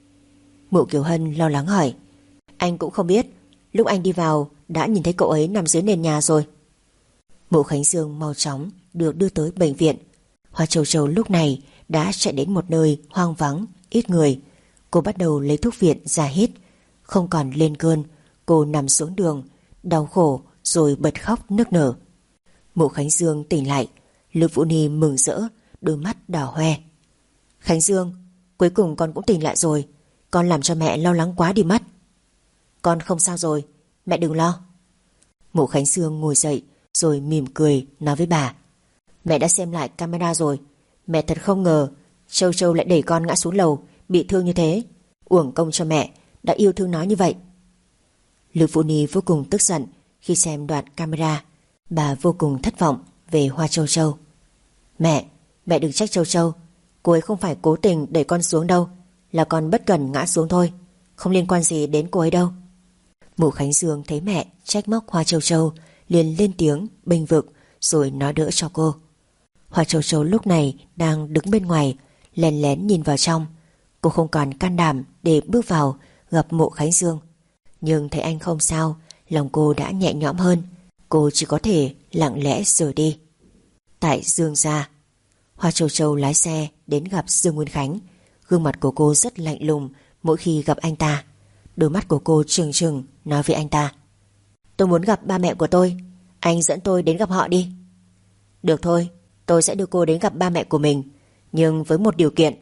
Mộ Kiều Hân lo lắng hỏi. Anh cũng không biết, lúc anh đi vào đã nhìn thấy cậu ấy nằm dưới nền nhà rồi. Mộ Khánh Dương mau chóng được đưa tới bệnh viện. Hoa Châu Châu lúc này đã chạy đến một nơi hoang vắng, ít người. Cô bắt đầu lấy thuốc viện ra hít. Không còn lên cơn, cô nằm xuống đường, đau khổ rồi bật khóc nức nở. Mộ Khánh Dương tỉnh lại, Lục Vũ Ni mừng rỡ, đôi mắt đỏ hoe. Khánh Dương, cuối cùng con cũng tỉnh lại rồi. Con làm cho mẹ lo lắng quá đi mất. Con không sao rồi, mẹ đừng lo. Mộ Khánh Dương ngồi dậy rồi mỉm cười nói với bà. Mẹ đã xem lại camera rồi. Mẹ thật không ngờ Châu Châu lại đẩy con ngã xuống lầu, bị thương như thế. Uổng công cho mẹ đã yêu thương nó như vậy. Lục Vũ Ni vô cùng tức giận khi xem đoạn camera. Bà vô cùng thất vọng về Hoa Châu Châu. Mẹ, mẹ đừng trách Châu Châu. Cô ấy không phải cố tình đẩy con xuống đâu, là con bất cẩn ngã xuống thôi, không liên quan gì đến cô ấy đâu. Mộ Khánh Dương thấy mẹ trách móc Hoa Châu Châu liền lên tiếng bênh vực rồi nói đỡ cho cô. Hoa Châu Châu lúc này đang đứng bên ngoài lén lén nhìn vào trong. Cô không còn can đảm để bước vào gặp Mộ Khánh Dương, nhưng thấy anh không sao, lòng cô đã nhẹ nhõm hơn. Cô chỉ có thể lặng lẽ rời đi. Tại Dương gia, Hoa Châu Châu lái xe đến gặp Dương Nguyên Khánh. Gương mặt của cô rất lạnh lùng mỗi khi gặp anh ta. Đôi mắt của cô trừng trừng nói với anh ta. Tôi muốn gặp ba mẹ của tôi. Anh dẫn tôi đến gặp họ đi. Được thôi, tôi sẽ đưa cô đến gặp ba mẹ của mình, nhưng với một điều kiện.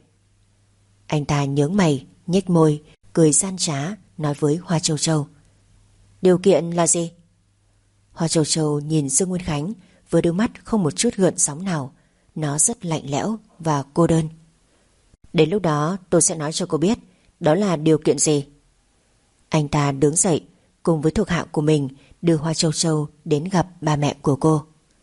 Anh ta nhướng mày, nhếch môi, cười gian trá, nói với Hoa Châu Châu. Điều kiện là gì? Hoa Châu Châu nhìn Dương Nguyên Khánh với đôi mắt không một chút gợn sóng nào. Nó rất lạnh lẽo và cô đơn. Đến lúc đó tôi sẽ nói cho cô biết đó là điều kiện gì. Anh ta đứng dậy, cùng với thuộc hạ của mình đưa Hoa Châu Châu đến gặp ba mẹ của cô.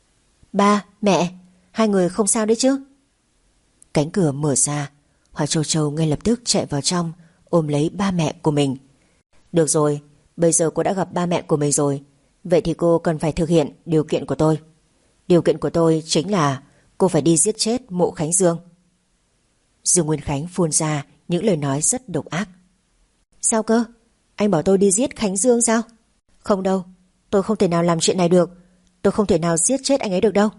Ba, mẹ, hai người không sao đấy chứ? Cánh cửa mở ra, Hoa Châu Châu ngay lập tức chạy vào trong, ôm lấy ba mẹ của mình. Được rồi, bây giờ cô đã gặp ba mẹ của mình rồi, vậy thì cô cần phải thực hiện điều kiện của tôi. Điều kiện của tôi chính là cô phải đi giết chết Mộ Khánh Dương. Dương Nguyên Khánh phun ra những lời nói rất độc ác. Sao cơ? Anh bảo tôi đi giết Khánh Dương sao? Không đâu, tôi không thể nào làm chuyện này được. Tôi không thể nào giết chết anh ấy được đâu.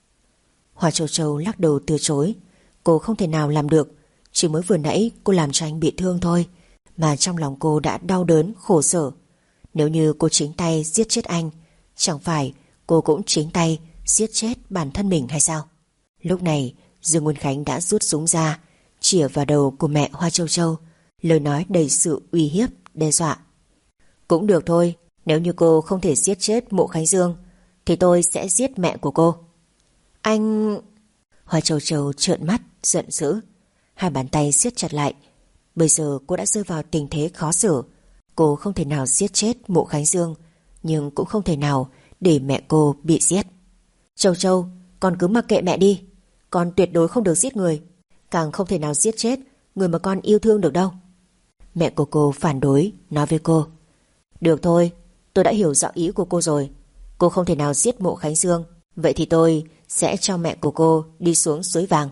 Hoa Châu Châu lắc đầu từ chối. Cô không thể nào làm được. Chỉ mới vừa nãy cô làm cho anh bị thương thôi, mà trong lòng cô đã đau đớn, khổ sở. Nếu như cô chính tay giết chết anh, chẳng phải cô cũng chính tay giết chết bản thân mình hay sao? Lúc này Dương Nguyên Khánh đã rút súng ra, chĩa vào đầu của mẹ Hoa Châu Châu, lời nói đầy sự uy hiếp, đe dọa. Cũng được thôi, nếu như cô không thể giết chết Mộ Khánh Dương thì tôi sẽ giết mẹ của cô. Anh... Hoa Châu Châu trợn mắt, giận dữ. Hai bàn tay siết chặt lại. Bây giờ cô đã rơi vào tình thế khó xử. Cô không thể nào giết chết Mộ Khánh Dương, nhưng cũng không thể nào để mẹ cô bị giết. Châu Châu, con cứ mặc kệ mẹ đi. Con tuyệt đối không được giết người, càng không thể nào giết chết người mà con yêu thương được đâu. Mẹ của cô phản đối, nói với cô. Được thôi, tôi đã hiểu rõ ý của cô rồi. Cô không thể nào giết Mộ Khánh Dương, vậy thì tôi sẽ cho mẹ của cô đi xuống suối vàng.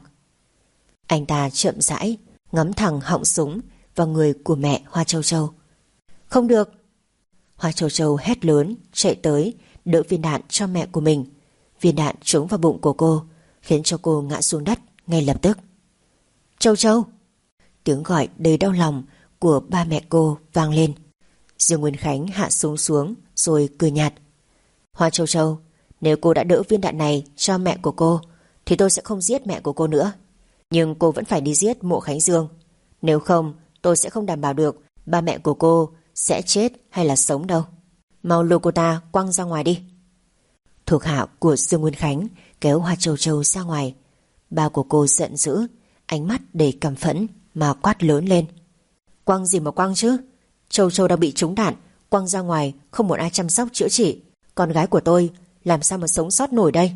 Anh ta chậm rãi ngắm thẳng họng súng vào người của mẹ Hoa Châu Châu. Không được! Hoa Châu Châu hét lớn, chạy tới đỡ viên đạn cho mẹ của mình. Viên đạn trúng vào bụng của cô, khiến cho cô ngã xuống đất ngay lập tức. Châu Châu! Tiếng gọi đầy đau lòng của ba mẹ cô vang lên. Dương Nguyên Khánh hạ súng xuống rồi cười nhạt. Hoa Châu Châu, nếu cô đã đỡ viên đạn này cho mẹ của cô thì tôi sẽ không giết mẹ của cô nữa. Nhưng cô vẫn phải đi giết Mộ Khánh Dương. Nếu không, tôi sẽ không đảm bảo được ba mẹ của cô sẽ chết hay là sống đâu. Mau lôi cô ta quăng ra ngoài đi. Thuộc hạ của Dương Nguyên Khánh kéo Hoa Châu Châu ra ngoài. Ba của cô giận dữ, ánh mắt đầy căm phẫn mà quát lớn lên. Quăng gì mà quăng chứ? Châu Châu đang bị trúng đạn, quăng ra ngoài không một ai chăm sóc chữa trị. Con gái của tôi làm sao mà sống sót nổi đây?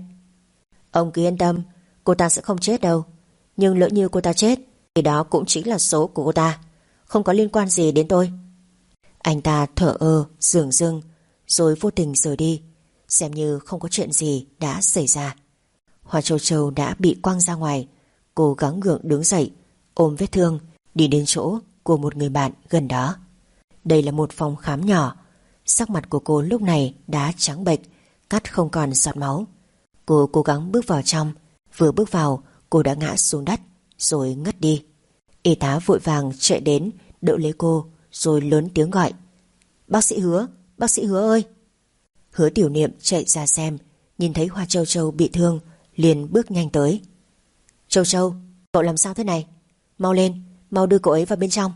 Ông cứ yên tâm, cô ta sẽ không chết đâu. Nhưng lỡ như cô ta chết thì đó cũng chính là số của cô ta, không có liên quan gì đến tôi. Anh ta thở ơ, dường dưng, rồi vô tình rời đi, xem như không có chuyện gì đã xảy ra. Hoa Châu Châu đã bị quăng ra ngoài. Cô gắng gượng đứng dậy, ôm vết thương, đi đến chỗ của một người bạn gần đó. Đây là một phòng khám nhỏ. Sắc mặt của cô lúc này đã trắng bệch, cắt không còn giọt máu. Cô cố gắng bước vào trong. Vừa bước vào, cô đã ngã xuống đất rồi ngất đi. Y tá vội vàng chạy đến đỡ lấy cô, rồi lớn tiếng gọi. Bác sĩ Hứa, bác sĩ Hứa ơi! Hứa Tiểu Niệm chạy ra xem, nhìn thấy Hoa Châu Châu bị thương, liền bước nhanh tới. Châu Châu, cậu làm sao thế này? Mau lên, mau đưa cậu ấy vào bên trong.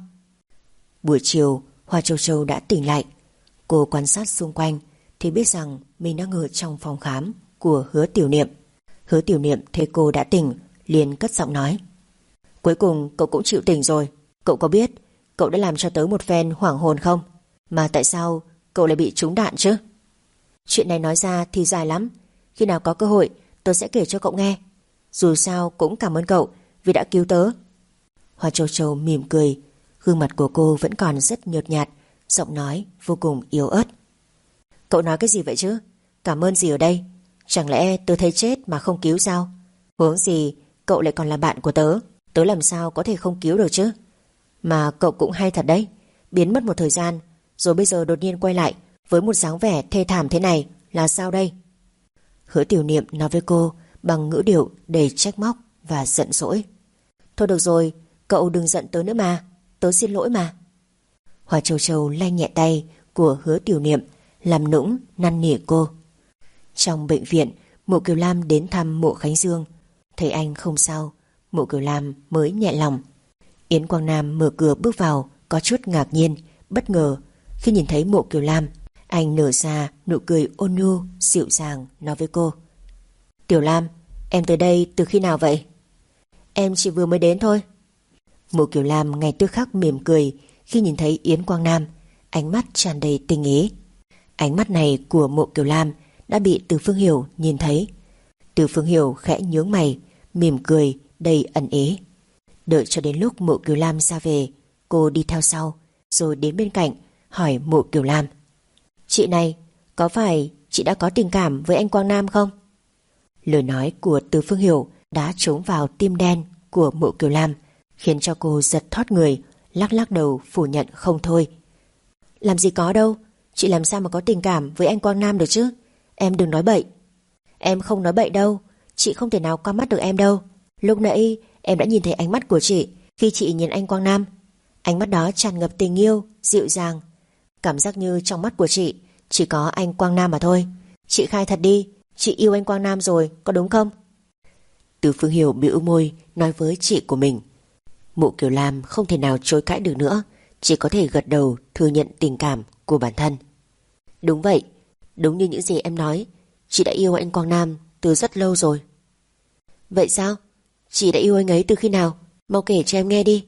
Buổi chiều, Hoa Châu Châu đã tỉnh lại. Cô quan sát xung quanh thì biết rằng mình đang ở trong phòng khám của Hứa Tiểu Niệm. Hứa Tiểu Niệm thấy cô đã tỉnh, liền cất giọng nói. Cuối cùng cậu cũng chịu tỉnh rồi. Cậu có biết cậu đã làm cho tớ một phen hoảng hồn không? Mà tại sao cậu lại bị trúng đạn chứ? Chuyện này nói ra thì dài lắm. Khi nào có cơ hội tớ sẽ kể cho cậu nghe. Dù sao cũng cảm ơn cậu vì đã cứu tớ. Hoa Châu Châu mỉm cười. Gương mặt của cô vẫn còn rất nhợt nhạt, giọng nói vô cùng yếu ớt. Cậu nói cái gì vậy chứ? Cảm ơn gì ở đây? Chẳng lẽ tớ thấy chết mà không cứu sao? Huống gì cậu lại còn là bạn của tớ, tớ làm sao có thể không cứu được chứ? Mà cậu cũng hay thật đấy, biến mất một thời gian rồi bây giờ đột nhiên quay lại với một dáng vẻ thê thảm thế này là sao đây? Hứa Tiểu Niệm nói với cô bằng ngữ điệu đầy trách móc và giận dỗi. Thôi được rồi, cậu đừng giận tớ nữa mà, tớ xin lỗi mà. Hoa Châu Châu lay nhẹ tay của Hứa Tiểu Niệm, làm nũng năn nỉ cô. Trong bệnh viện, Mộ Kiều Lam đến thăm Mộ Khánh Dương. Thấy anh không sao, Mộ Kiều Lam mới nhẹ lòng. Yến Quang Nam mở cửa bước vào, có chút ngạc nhiên, bất ngờ. Khi nhìn thấy Mộ Kiều Lam, anh nở ra nụ cười ôn nhu, dịu dàng nói với cô: Tiểu Lam, em tới đây từ khi nào vậy? Em chỉ vừa mới đến thôi. Mộ Kiều Lam ngay tức khắc mỉm cười khi nhìn thấy Yến Quang Nam, ánh mắt tràn đầy tình ý. Ánh mắt này của Mộ Kiều Lam đã bị Từ Phương Hiểu nhìn thấy. Từ Phương Hiểu khẽ nhướng mày, mỉm cười đầy ẩn ý. Đợi cho đến lúc Mộ Kiều Lam ra về, cô đi theo sau, rồi đến bên cạnh hỏi Mộ Kiều Lam: Chị này, có phải chị đã có tình cảm với anh Quang Nam không? Lời nói của Từ Phương Hiểu đã trúng vào tim đen của Mộ Kiều Lam, khiến cho cô giật thót người, lắc lắc đầu phủ nhận không thôi. Làm gì có đâu, chị làm sao mà có tình cảm với anh Quang Nam được chứ? Em đừng nói bậy. Em không nói bậy đâu, chị không thể nào qua mắt được em đâu. Lúc nãy em đã nhìn thấy ánh mắt của chị khi chị nhìn anh Quang Nam. Ánh mắt đó tràn ngập tình yêu, dịu dàng. Cảm giác như trong mắt của chị chỉ có anh Quang Nam mà thôi. Chị khai thật đi, chị yêu anh Quang Nam rồi, có đúng không? Từ Phương Hiểu bĩu môi nói với chị của mình. Mộ Kiều Lam không thể nào chối cãi được nữa, chỉ có thể gật đầu thừa nhận tình cảm của bản thân. Đúng vậy, đúng như những gì em nói, chị đã yêu anh Quang Nam từ rất lâu rồi. Vậy sao? Chị đã yêu anh ấy từ khi nào? Mau kể cho em nghe đi.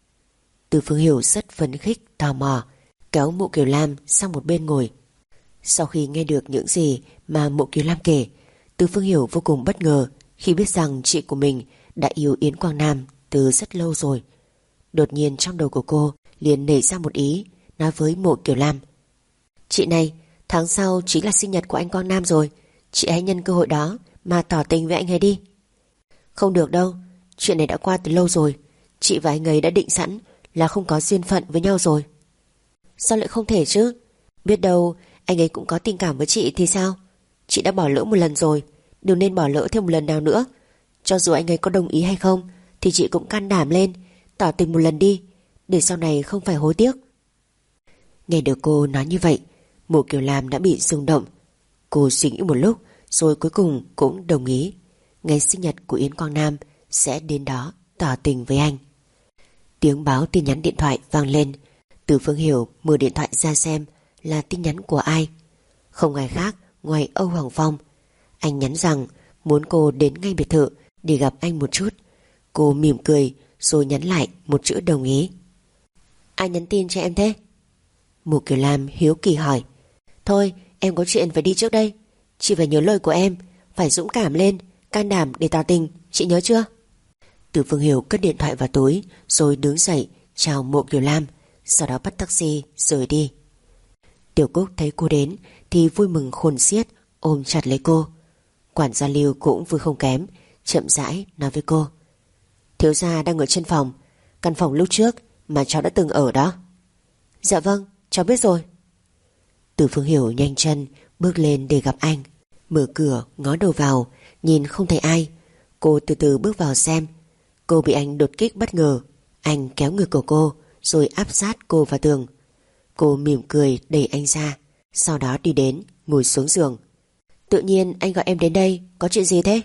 Từ Phương Hiểu rất phấn khích, tò mò, kéo Mộ Kiều Lam sang một bên ngồi. Sau khi nghe được những gì mà Mộ Kiều Lam kể, Từ Phương Hiểu vô cùng bất ngờ khi biết rằng chị của mình đã yêu Yến Quang Nam từ rất lâu rồi. Đột nhiên trong đầu của cô liền nảy ra một ý, nói với Mộ Kiều Lam: Chị này, tháng sau chính là sinh nhật của anh Quang Nam rồi, chị hãy nhân cơ hội đó mà tỏ tình với anh ấy đi. Không được đâu, chuyện này đã qua từ lâu rồi. Chị và anh ấy đã định sẵn là không có duyên phận với nhau rồi. Sao lại không thể chứ? Biết đâu anh ấy cũng có tình cảm với chị thì sao? Chị đã bỏ lỡ một lần rồi, đừng nên bỏ lỡ thêm một lần nào nữa. Cho dù anh ấy có đồng ý hay không thì chị cũng can đảm lên, tỏ tình một lần đi, để sau này không phải hối tiếc. Nghe được cô nói như vậy, Mộ Kiều Lam đã bị rung động. Cô suy nghĩ một lúc rồi cuối cùng cũng đồng ý. Ngày sinh nhật của Yến Quang Nam sẽ đến đó tỏ tình với anh. Tiếng báo tin nhắn điện thoại vang lên. Từ Phương Hiểu mở điện thoại ra xem là tin nhắn của ai. Không ai khác ngoài Âu Hoàng Phong. Anh nhắn rằng muốn cô đến ngay biệt thự để gặp anh một chút. Cô mỉm cười rồi nhắn lại một chữ đồng ý. Ai nhắn tin cho em thế? Mộ Kiều Lam hiếu kỳ hỏi. Thôi em có chuyện phải đi trước đây. Chị phải nhớ lời của em, phải dũng cảm lên, can đảm để tỏ tình, chị nhớ chưa? Từ Phương Hiểu cất điện thoại vào túi rồi đứng dậy chào Mộ Kiều Lam, sau đó bắt taxi rời đi. Tiểu Cúc thấy cô đến thì vui mừng khôn xiết, ôm chặt lấy cô. Quản gia Lưu cũng vui không kém, chậm rãi nói với cô: Thiếu gia đang ở trên phòng, căn phòng lúc trước mà cháu đã từng ở đó. Dạ vâng, cháu biết rồi. Từ Phương Hiểu nhanh chân bước lên để gặp anh. Mở cửa ngó đầu vào, nhìn không thấy ai. Cô từ từ bước vào xem. Cô bị anh đột kích bất ngờ. Anh kéo người của cô rồi áp sát cô vào tường. Cô mỉm cười đẩy anh ra, sau đó đi đến ngồi xuống giường. Tự nhiên anh gọi em đến đây, có chuyện gì thế?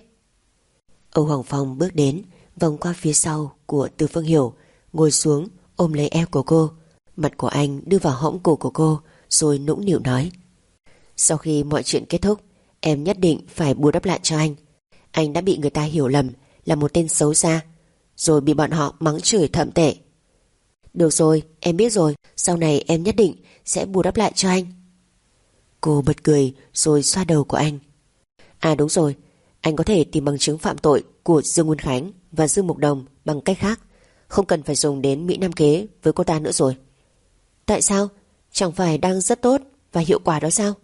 Âu Hoàng Phong bước đến, vòng qua phía sau của Từ Phương Hiểu, ngồi xuống ôm lấy eo của cô. Mặt của anh đưa vào hõm cổ của cô rồi nũng nịu nói: Sau khi mọi chuyện kết thúc, em nhất định phải bù đắp lại cho anh. Anh đã bị người ta hiểu lầm là một tên xấu xa, rồi bị bọn họ mắng chửi thậm tệ. Được rồi, em biết rồi, sau này em nhất định sẽ bù đắp lại cho anh. Cô bật cười rồi xoa đầu của anh. À đúng rồi, anh có thể tìm bằng chứng phạm tội của Dương Nguyên Khánh và Dương Mục Đồng bằng cách khác, không cần phải dùng đến Mỹ Nam Kế với cô ta nữa rồi. Tại sao? Chẳng phải đang rất tốt và hiệu quả đó sao?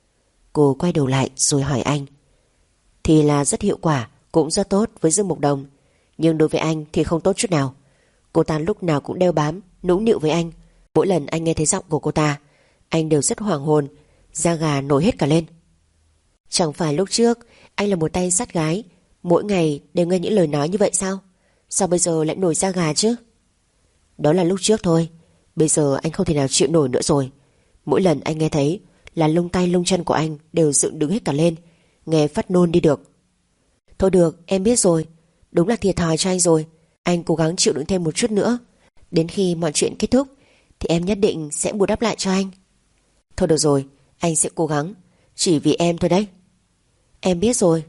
Cô quay đầu lại rồi hỏi anh. Thì là rất hiệu quả, cũng rất tốt với Dương Mục Đồng, nhưng đối với anh thì không tốt chút nào. Cô ta lúc nào cũng đeo bám, nũng nịu với anh. Mỗi lần anh nghe thấy giọng của cô ta, anh đều rất hoảng hồn, da gà nổi hết cả lên. Chẳng phải lúc trước anh là một tay sát gái, mỗi ngày đều nghe những lời nói như vậy sao? Sao bây giờ lại nổi da gà chứ? Đó là lúc trước thôi, bây giờ anh không thể nào chịu nổi nữa rồi. Mỗi lần anh nghe thấy là lông tay lông chân của anh đều dựng đứng hết cả lên, nghe phát nôn đi được. Thôi được, em biết rồi. Đúng là thiệt thòi cho anh rồi. Anh cố gắng chịu đựng thêm một chút nữa. Đến khi mọi chuyện kết thúc thì em nhất định sẽ bù đắp lại cho anh. Thôi được rồi, anh sẽ cố gắng. Chỉ vì em thôi đấy. Em biết rồi.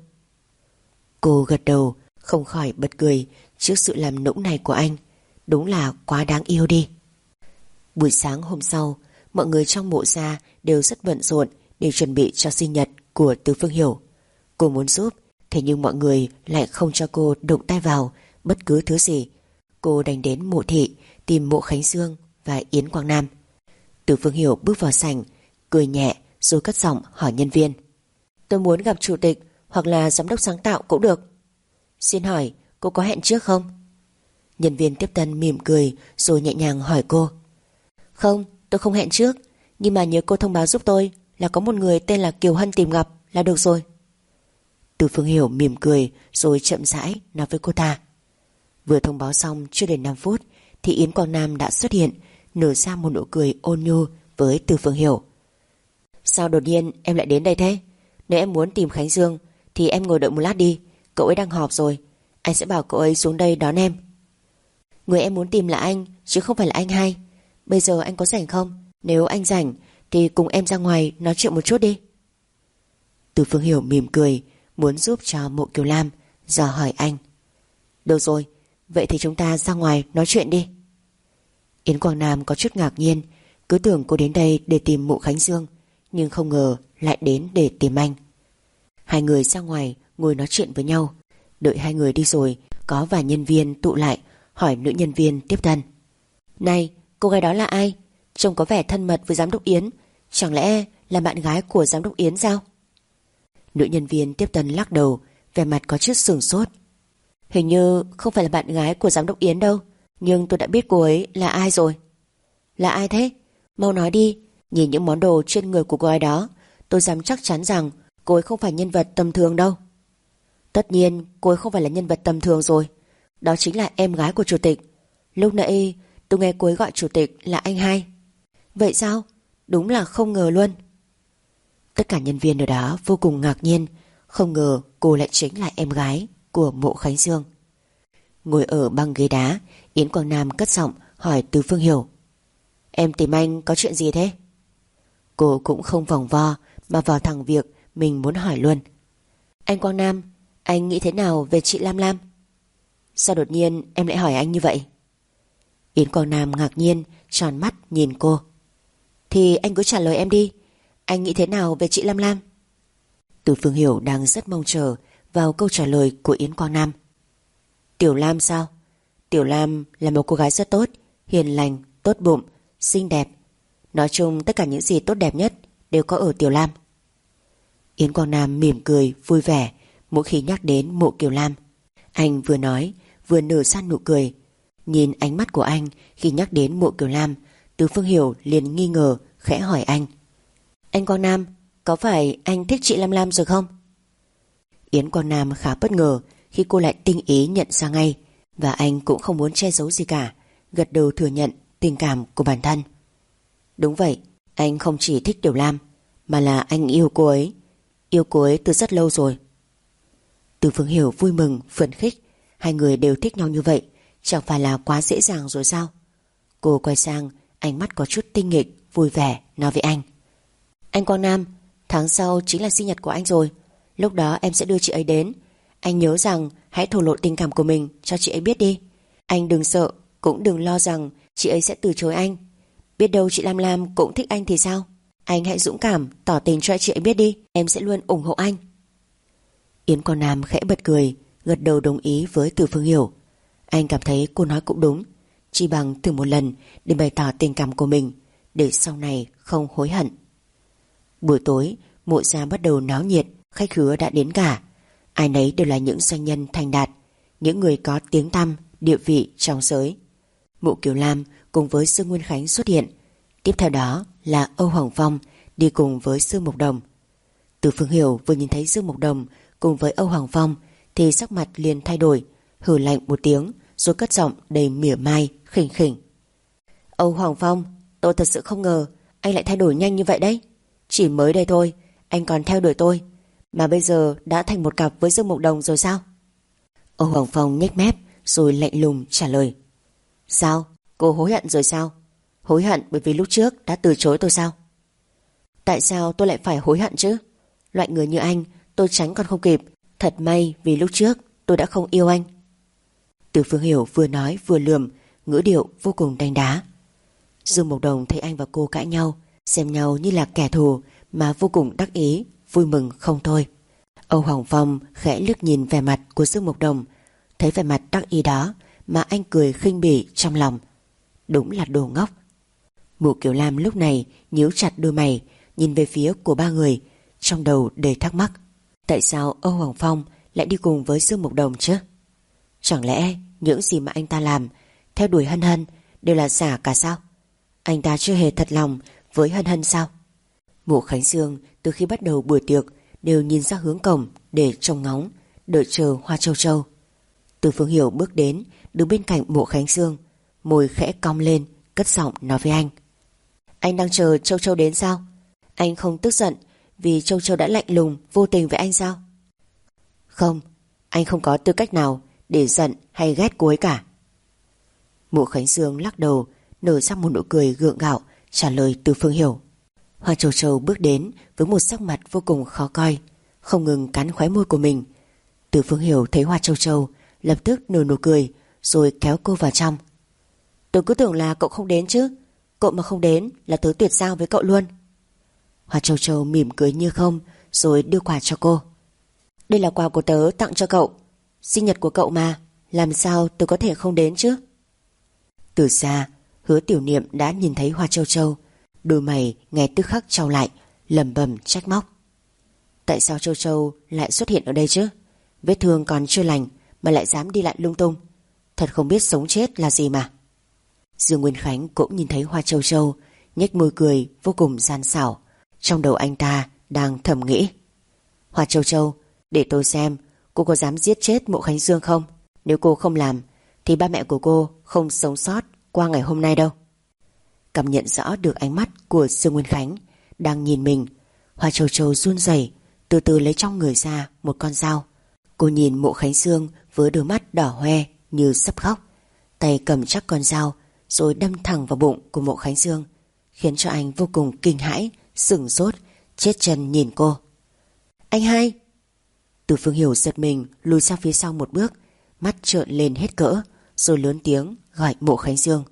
Cô gật đầu, không khỏi bật cười trước sự làm nũng này của anh. Đúng là quá đáng yêu đi. Buổi sáng hôm sau, mọi người trong mộ gia đều rất bận rộn để chuẩn bị cho sinh nhật của Từ Phương Hiểu. Cô muốn giúp, thế nhưng mọi người lại không cho cô động tay vào bất cứ thứ gì. Cô đành đến mộ thị tìm Mộ Khánh Dương và Yến Quang Nam. Từ Phương Hiểu bước vào sảnh, cười nhẹ rồi cất giọng hỏi nhân viên. Tôi muốn gặp chủ tịch hoặc là giám đốc sáng tạo cũng được. Xin hỏi cô có hẹn trước không? Nhân viên tiếp tân mỉm cười rồi nhẹ nhàng hỏi cô. Không, tôi không hẹn trước, nhưng mà nhớ cô thông báo giúp tôi là có một người tên là Kiều Hân tìm gặp là được rồi. Từ Phương Hiểu mỉm cười rồi chậm rãi nói với cô ta. Vừa thông báo xong chưa đến năm phút thì Yến Quang Nam đã xuất hiện, nở ra một nụ cười ôn nhu với Từ Phương Hiểu. Sao đột nhiên em lại đến đây thế? Nếu em muốn tìm Khánh Dương thì em ngồi đợi một lát đi, cậu ấy đang họp rồi. Anh sẽ bảo cậu ấy xuống đây đón em. Người em muốn tìm là anh, chứ không phải là anh hai. Bây giờ anh có rảnh không? Nếu anh rảnh thì cùng em ra ngoài nói chuyện một chút đi. Từ Phương Hiểu mỉm cười, muốn giúp cho Mộ Kiều Lam, dò hỏi anh. Được rồi, vậy thì chúng ta ra ngoài nói chuyện đi. Yến Quang Nam có chút ngạc nhiên, cứ tưởng cô đến đây để tìm Mộ Khánh Dương, nhưng không ngờ lại đến để tìm anh. Hai người ra ngoài ngồi nói chuyện với nhau. Đợi hai người đi rồi, có vài nhân viên tụ lại hỏi nữ nhân viên tiếp tân. Này, cô gái đó là ai? Trông có vẻ thân mật với giám đốc Yến. Chẳng lẽ là bạn gái của giám đốc Yến sao? Nữ nhân viên tiếp tân lắc đầu, vẻ mặt có chút sửng sốt. Hình như không phải là bạn gái của giám đốc Yến đâu, nhưng tôi đã biết cô ấy là ai rồi. Là ai thế? Mau nói đi. Nhìn những món đồ trên người của cô ấy đó, tôi dám chắc chắn rằng cô ấy không phải nhân vật tầm thường đâu. Tất nhiên cô ấy không phải là nhân vật tầm thường rồi. Đó chính là em gái của chủ tịch. Lúc nãy tôi nghe cô ấy gọi chủ tịch là anh hai. Vậy sao? Đúng là không ngờ luôn. Tất cả nhân viên ở đó vô cùng ngạc nhiên, không ngờ cô lại chính là em gái của Mộ Khánh Dương. Ngồi ở băng ghế đá, Yến Quang Nam cất giọng hỏi Từ Phương Hiểu. Em tìm anh có chuyện gì thế? Cô cũng không vòng vo mà vào thẳng việc mình muốn hỏi luôn. Anh Quang Nam, anh nghĩ thế nào về chị Lam Lam? Sao đột nhiên em lại hỏi anh như vậy? Yến Quang Nam ngạc nhiên tròn mắt nhìn cô. Thì anh cứ trả lời em đi. Anh nghĩ thế nào về chị Lam Lam? Từ Phương Hiểu đang rất mong chờ vào câu trả lời của Yến Quang Nam. Tiểu Lam sao? Tiểu Lam là một cô gái rất tốt, hiền lành, tốt bụng, xinh đẹp. Nói chung tất cả những gì tốt đẹp nhất đều có ở Tiểu Lam. Yến Quang Nam mỉm cười vui vẻ mỗi khi nhắc đến Mộ Kiều Lam. Anh vừa nói vừa nở ra nụ cười. Nhìn ánh mắt của anh khi nhắc đến Mộ Kiều Lam, Từ Phương Hiểu liền nghi ngờ khẽ hỏi anh. Anh Quang Nam, có phải anh thích chị Lam Lam rồi không? Yến Quang Nam khá bất ngờ khi cô lại tinh ý nhận ra ngay, và anh cũng không muốn che giấu gì cả, gật đầu thừa nhận tình cảm của bản thân. Đúng vậy, anh không chỉ thích Tiểu Lam, mà là anh yêu cô ấy, yêu cô ấy từ rất lâu rồi. Từ Phương Hiểu vui mừng, phấn khích. Hai người đều thích nhau như vậy, chẳng phải là quá dễ dàng rồi sao? Cô quay sang, ánh mắt có chút tinh nghịch, vui vẻ nói với anh. Anh Quang Nam, tháng sau chính là sinh nhật của anh rồi. Lúc đó em sẽ đưa chị ấy đến. Anh nhớ rằng hãy thổ lộ tình cảm của mình cho chị ấy biết đi. Anh đừng sợ, cũng đừng lo rằng chị ấy sẽ từ chối anh. Biết đâu chị Lam Lam cũng thích anh thì sao? Anh hãy dũng cảm tỏ tình cho chị ấy biết đi. Em sẽ luôn ủng hộ anh. Yến Quang Nam khẽ bật cười, gật đầu đồng ý với Từ Phương Hiểu. Anh cảm thấy cô nói cũng đúng, chỉ bằng thử một lần để bày tỏ tình cảm của mình, để sau này không hối hận. Buổi tối, Mộ gia bắt đầu náo nhiệt, khách khứa đã đến cả. Ai nấy đều là những doanh nhân thành đạt, những người có tiếng tăm, địa vị trong giới. Mộ Kiều Lam cùng với Dương Nguyên Khánh xuất hiện. Tiếp theo đó là Âu Hoàng Phong đi cùng với Dương Mộc Đồng. Từ Phương Hiểu vừa nhìn thấy Dương Mộc Đồng cùng với Âu Hoàng Phong thì sắc mặt liền thay đổi, hừ lạnh một tiếng rồi cất giọng đầy mỉa mai, khỉnh khỉnh. Âu Hoàng Phong, tôi thật sự không ngờ anh lại thay đổi nhanh như vậy đấy. Chỉ mới đây thôi anh còn theo đuổi tôi, mà bây giờ đã thành một cặp với Dương Mộc Đồng rồi sao? Âu Hoàng Phong nhếch mép rồi lạnh lùng trả lời. Sao? Cô hối hận rồi sao? Hối hận bởi vì lúc trước đã từ chối tôi sao? Tại sao tôi lại phải hối hận chứ? Loại người như anh tôi tránh còn không kịp. Thật may vì lúc trước tôi đã không yêu anh. Từ Phương Hiểu vừa nói vừa lườm, ngữ điệu vô cùng đánh đá. Dương Mộc Đồng thấy anh và cô cãi nhau, xem nhau như là kẻ thù mà vô cùng đắc ý, vui mừng không thôi. Âu Hoàng Phong khẽ liếc nhìn vẻ mặt của Dương Mộc Đồng, thấy vẻ mặt đắc ý đó mà anh cười khinh bỉ trong lòng. Đúng là đồ ngốc. Mụ Kiều Lam lúc này nhíu chặt đôi mày, nhìn về phía của ba người, trong đầu đầy thắc mắc. Tại sao Âu Hoàng Phong lại đi cùng với Dương Mộc Đồng chứ? Chẳng lẽ những gì mà anh ta làm, theo đuổi Hân Hân, đều là giả cả sao? Anh ta chưa hề thật lòng với Hân Hân sao? Mộ Khánh Dương từ khi bắt đầu buổi tiệc đều nhìn ra hướng cổng để trông ngóng, đợi chờ Hoa Châu Châu. Từ Phương Hiểu bước đến, đứng bên cạnh Mộ Khánh Dương, môi khẽ cong lên, cất giọng nói với anh. Anh đang chờ Châu Châu đến sao? Anh không tức giận vì Châu Châu đã lạnh lùng vô tình với anh sao? Không, anh không có tư cách nào để giận hay ghét cô ấy cả. Mộ Khánh Dương lắc đầu, nở ra một nụ cười gượng gạo, trả lời Từ Phương Hiểu. Hoa Châu Châu bước đến với một sắc mặt vô cùng khó coi, không ngừng cắn khóe môi của mình. Từ Phương Hiểu thấy Hoa Châu Châu lập tức nở nụ cười, rồi kéo cô vào trong. Tôi cứ tưởng là cậu không đến chứ. Cậu mà không đến là tớ tuyệt giao với cậu luôn. Hoa Châu Châu mỉm cười như không, rồi đưa quà cho cô. Đây là quà của tớ tặng cho cậu. Sinh nhật của cậu mà, làm sao tớ có thể không đến chứ? Từ xa, Hứa Tiểu Niệm đã nhìn thấy Hoa Châu Châu, đôi mày nghe tức khắc trao lại, lẩm bẩm trách móc. Tại sao Châu Châu lại xuất hiện ở đây chứ? Vết thương còn chưa lành mà lại dám đi lại lung tung, thật không biết sống chết là gì mà. Dương Nguyên Khánh cũng nhìn thấy Hoa Châu Châu, nhếch môi cười vô cùng gian xảo. Trong đầu anh ta đang thầm nghĩ. Hoa Châu Châu, để tôi xem cô có dám giết chết Mộ Khánh Dương không? Nếu cô không làm thì ba mẹ của cô không sống sót qua ngày hôm nay đâu. Cảm nhận rõ được ánh mắt của Dương Nguyên Khánh đang nhìn mình, Hoa Châu Châu run rẩy, từ từ lấy trong người ra một con dao. Cô nhìn Mộ Khánh Dương với đôi mắt đỏ hoe như sắp khóc, tay cầm chắc con dao rồi đâm thẳng vào bụng của Mộ Khánh Dương, khiến cho anh vô cùng kinh hãi, sửng sốt, chết chân nhìn cô. Anh hai! Từ Phương Hiểu giật mình lùi sang phía sau một bước, mắt trợn lên hết cỡ, rồi lớn tiếng gọi Mộ Khánh Dương.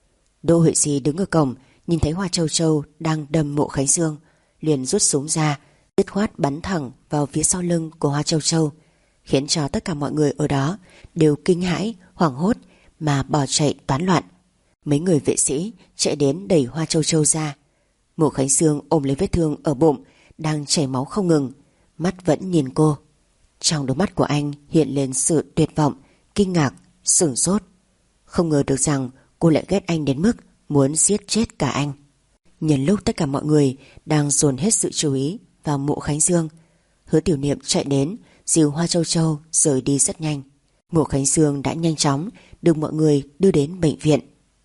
Đỗ Huệ Sĩ đứng ở cổng, nhìn thấy Hoa Châu Châu đang đâm Mộ Khánh Dương, liền rút súng ra, dứt khoát bắn thẳng vào phía sau lưng của Hoa Châu Châu, khiến cho tất cả mọi người ở đó đều kinh hãi, hoảng hốt mà bỏ chạy toán loạn. Mấy người vệ sĩ chạy đến đẩy Hoa Châu Châu ra. Mộ Khánh Dương ôm lấy vết thương ở bụng, đang chảy máu không ngừng, mắt vẫn nhìn cô. Trong đôi mắt của anh hiện lên sự tuyệt vọng, kinh ngạc, sửng sốt. Không ngờ được rằng cô lại ghét anh đến mức muốn giết chết cả anh. Nhân lúc tất cả mọi người đang dồn hết sự chú ý vào Mộ Khánh Dương, Hứa Tiểu Niệm chạy đến dìu Hoa Châu Châu rời đi rất nhanh. Mộ Khánh Dương đã nhanh chóng được mọi người đưa đến bệnh viện.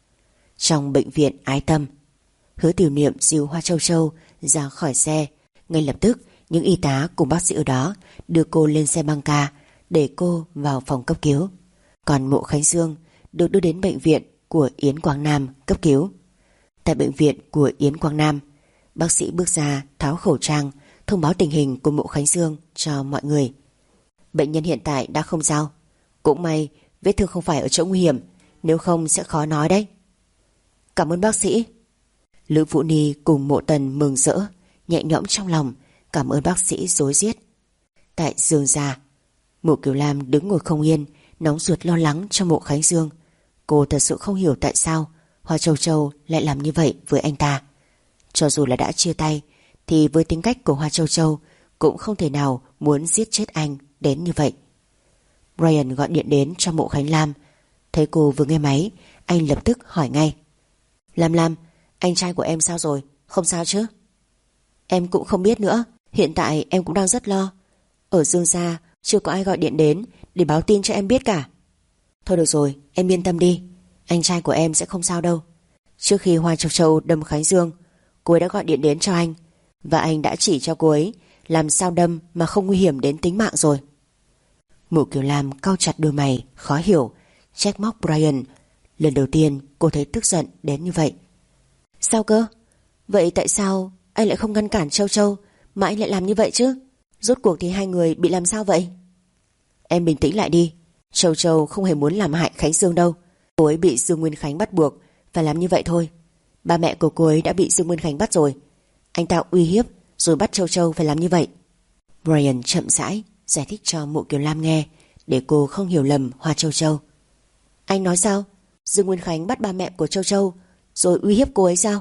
Trong bệnh viện Ái Tâm, Hứa Tiểu Niệm dìu Hoa Châu Châu ra khỏi xe. Ngay lập tức những y tá cùng bác sĩ ở đó đưa cô lên xe băng ca để cô vào phòng cấp cứu. Còn Mộ Khánh Dương được đưa đến bệnh viện của Yến Quang Nam cấp cứu. Tại bệnh viện của Yến Quang Nam, bác sĩ bước ra tháo khẩu trang, thông báo tình hình của Mộ Khánh Dương cho mọi người. Bệnh nhân hiện tại đã không sao. Cũng may vết thương không phải ở chỗ nguy hiểm, nếu không sẽ khó nói đấy. Cảm ơn bác sĩ. Lữ Vũ Ni cùng Mộ Tần mừng rỡ, nhẹ nhõm trong lòng, cảm ơn bác sĩ rối rít. Tại giường già, Mộ Kiều Lam đứng ngồi không yên, nóng ruột lo lắng cho Mộ Khánh Dương. Cô thật sự không hiểu tại sao Hoa Châu Châu lại làm như vậy với anh ta. Cho dù là đã chia tay thì với tính cách của Hoa Châu Châu cũng không thể nào muốn giết chết anh đến như vậy. Brian gọi điện đến cho Mộ Khánh Lam. Thấy cô vừa nghe máy, anh lập tức hỏi ngay. Lam Lam, anh trai của em sao rồi? Không sao chứ? Em cũng không biết nữa. Hiện tại em cũng đang rất lo. Ở Dương gia chưa có ai gọi điện đến để báo tin cho em biết cả. Thôi được rồi, em yên tâm đi, anh trai của em sẽ không sao đâu. Trước khi Hoa Châu Châu đâm Khánh Dương, cô ấy đã gọi điện đến cho anh, và anh đã chỉ cho cô ấy làm sao đâm mà không nguy hiểm đến tính mạng rồi. Mộ Kiều Lam cau chặt đôi mày, khó hiểu, trách móc Brian. Lần đầu tiên cô thấy tức giận đến như vậy. Sao cơ? Vậy tại sao anh lại không ngăn cản Châu Châu mà anh lại làm như vậy chứ? Rốt cuộc thì hai người bị làm sao vậy? Em bình tĩnh lại đi. Châu Châu không hề muốn làm hại Khánh Dương đâu. Cô ấy bị Dương Nguyên Khánh bắt buộc phải làm như vậy thôi. Ba mẹ của cô ấy đã bị Dương Nguyên Khánh bắt rồi. Anh ta uy hiếp rồi bắt Châu Châu phải làm như vậy. Brian chậm rãi giải thích cho Mộ Kiều Lam nghe, để cô không hiểu lầm Hoa Châu Châu. Anh nói sao? Dương Nguyên Khánh bắt ba mẹ của Châu Châu rồi uy hiếp cô ấy sao?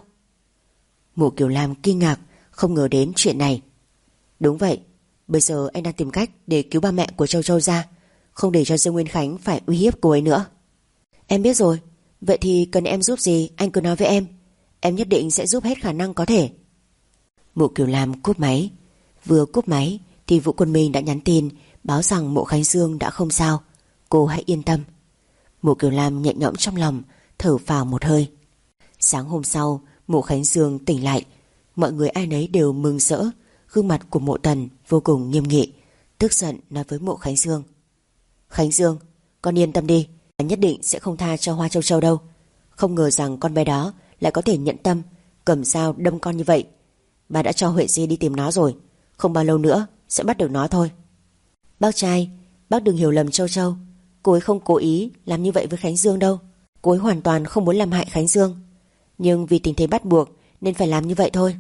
Mộ Kiều Lam kinh ngạc, không ngờ đến chuyện này. Đúng vậy, bây giờ anh đang tìm cách để cứu ba mẹ của Châu Châu ra, không để cho Dương Nguyên Khánh phải uy hiếp cô ấy nữa. Em biết rồi. Vậy thì cần em giúp gì anh cứ nói với em. Em nhất định sẽ giúp hết khả năng có thể. Mộ Kiều Lam cúp máy. Vừa cúp máy thì Vũ Quân Minh đã nhắn tin báo rằng Mộ Khánh Dương đã không sao. Cô hãy yên tâm. Mộ Kiều Lam nhẹ nhõm trong lòng, thở phào một hơi. Sáng hôm sau, Mộ Khánh Dương tỉnh lại. Mọi người ai nấy đều mừng rỡ. Gương mặt của Mộ Tần vô cùng nghiêm nghị, tức giận nói với Mộ Khánh Dương. Khánh Dương, con yên tâm đi, nhất định sẽ không tha cho Hoa Châu Châu đâu. Không ngờ rằng con bé đó lại có thể nhận tâm cầm dao đâm con như vậy. Bà đã cho Huệ Di đi tìm nó rồi, không bao lâu nữa sẽ bắt được nó thôi. Bác trai, bác đừng hiểu lầm Châu Châu. Cô ấy không cố ý làm như vậy với Khánh Dương đâu. Cô ấy hoàn toàn không muốn làm hại Khánh Dương, nhưng vì tình thế bắt buộc nên phải làm như vậy thôi.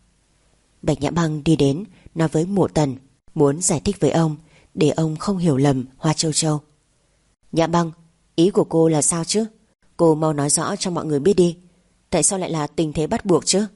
Bạch Nhã Băng đi đến nói với Mộ Tần, muốn giải thích với ông để ông không hiểu lầm Hoa Châu Châu. Nhã Băng, ý của cô là sao chứ? Cô mau nói rõ cho mọi người biết đi. Tại sao lại là tình thế bắt buộc chứ?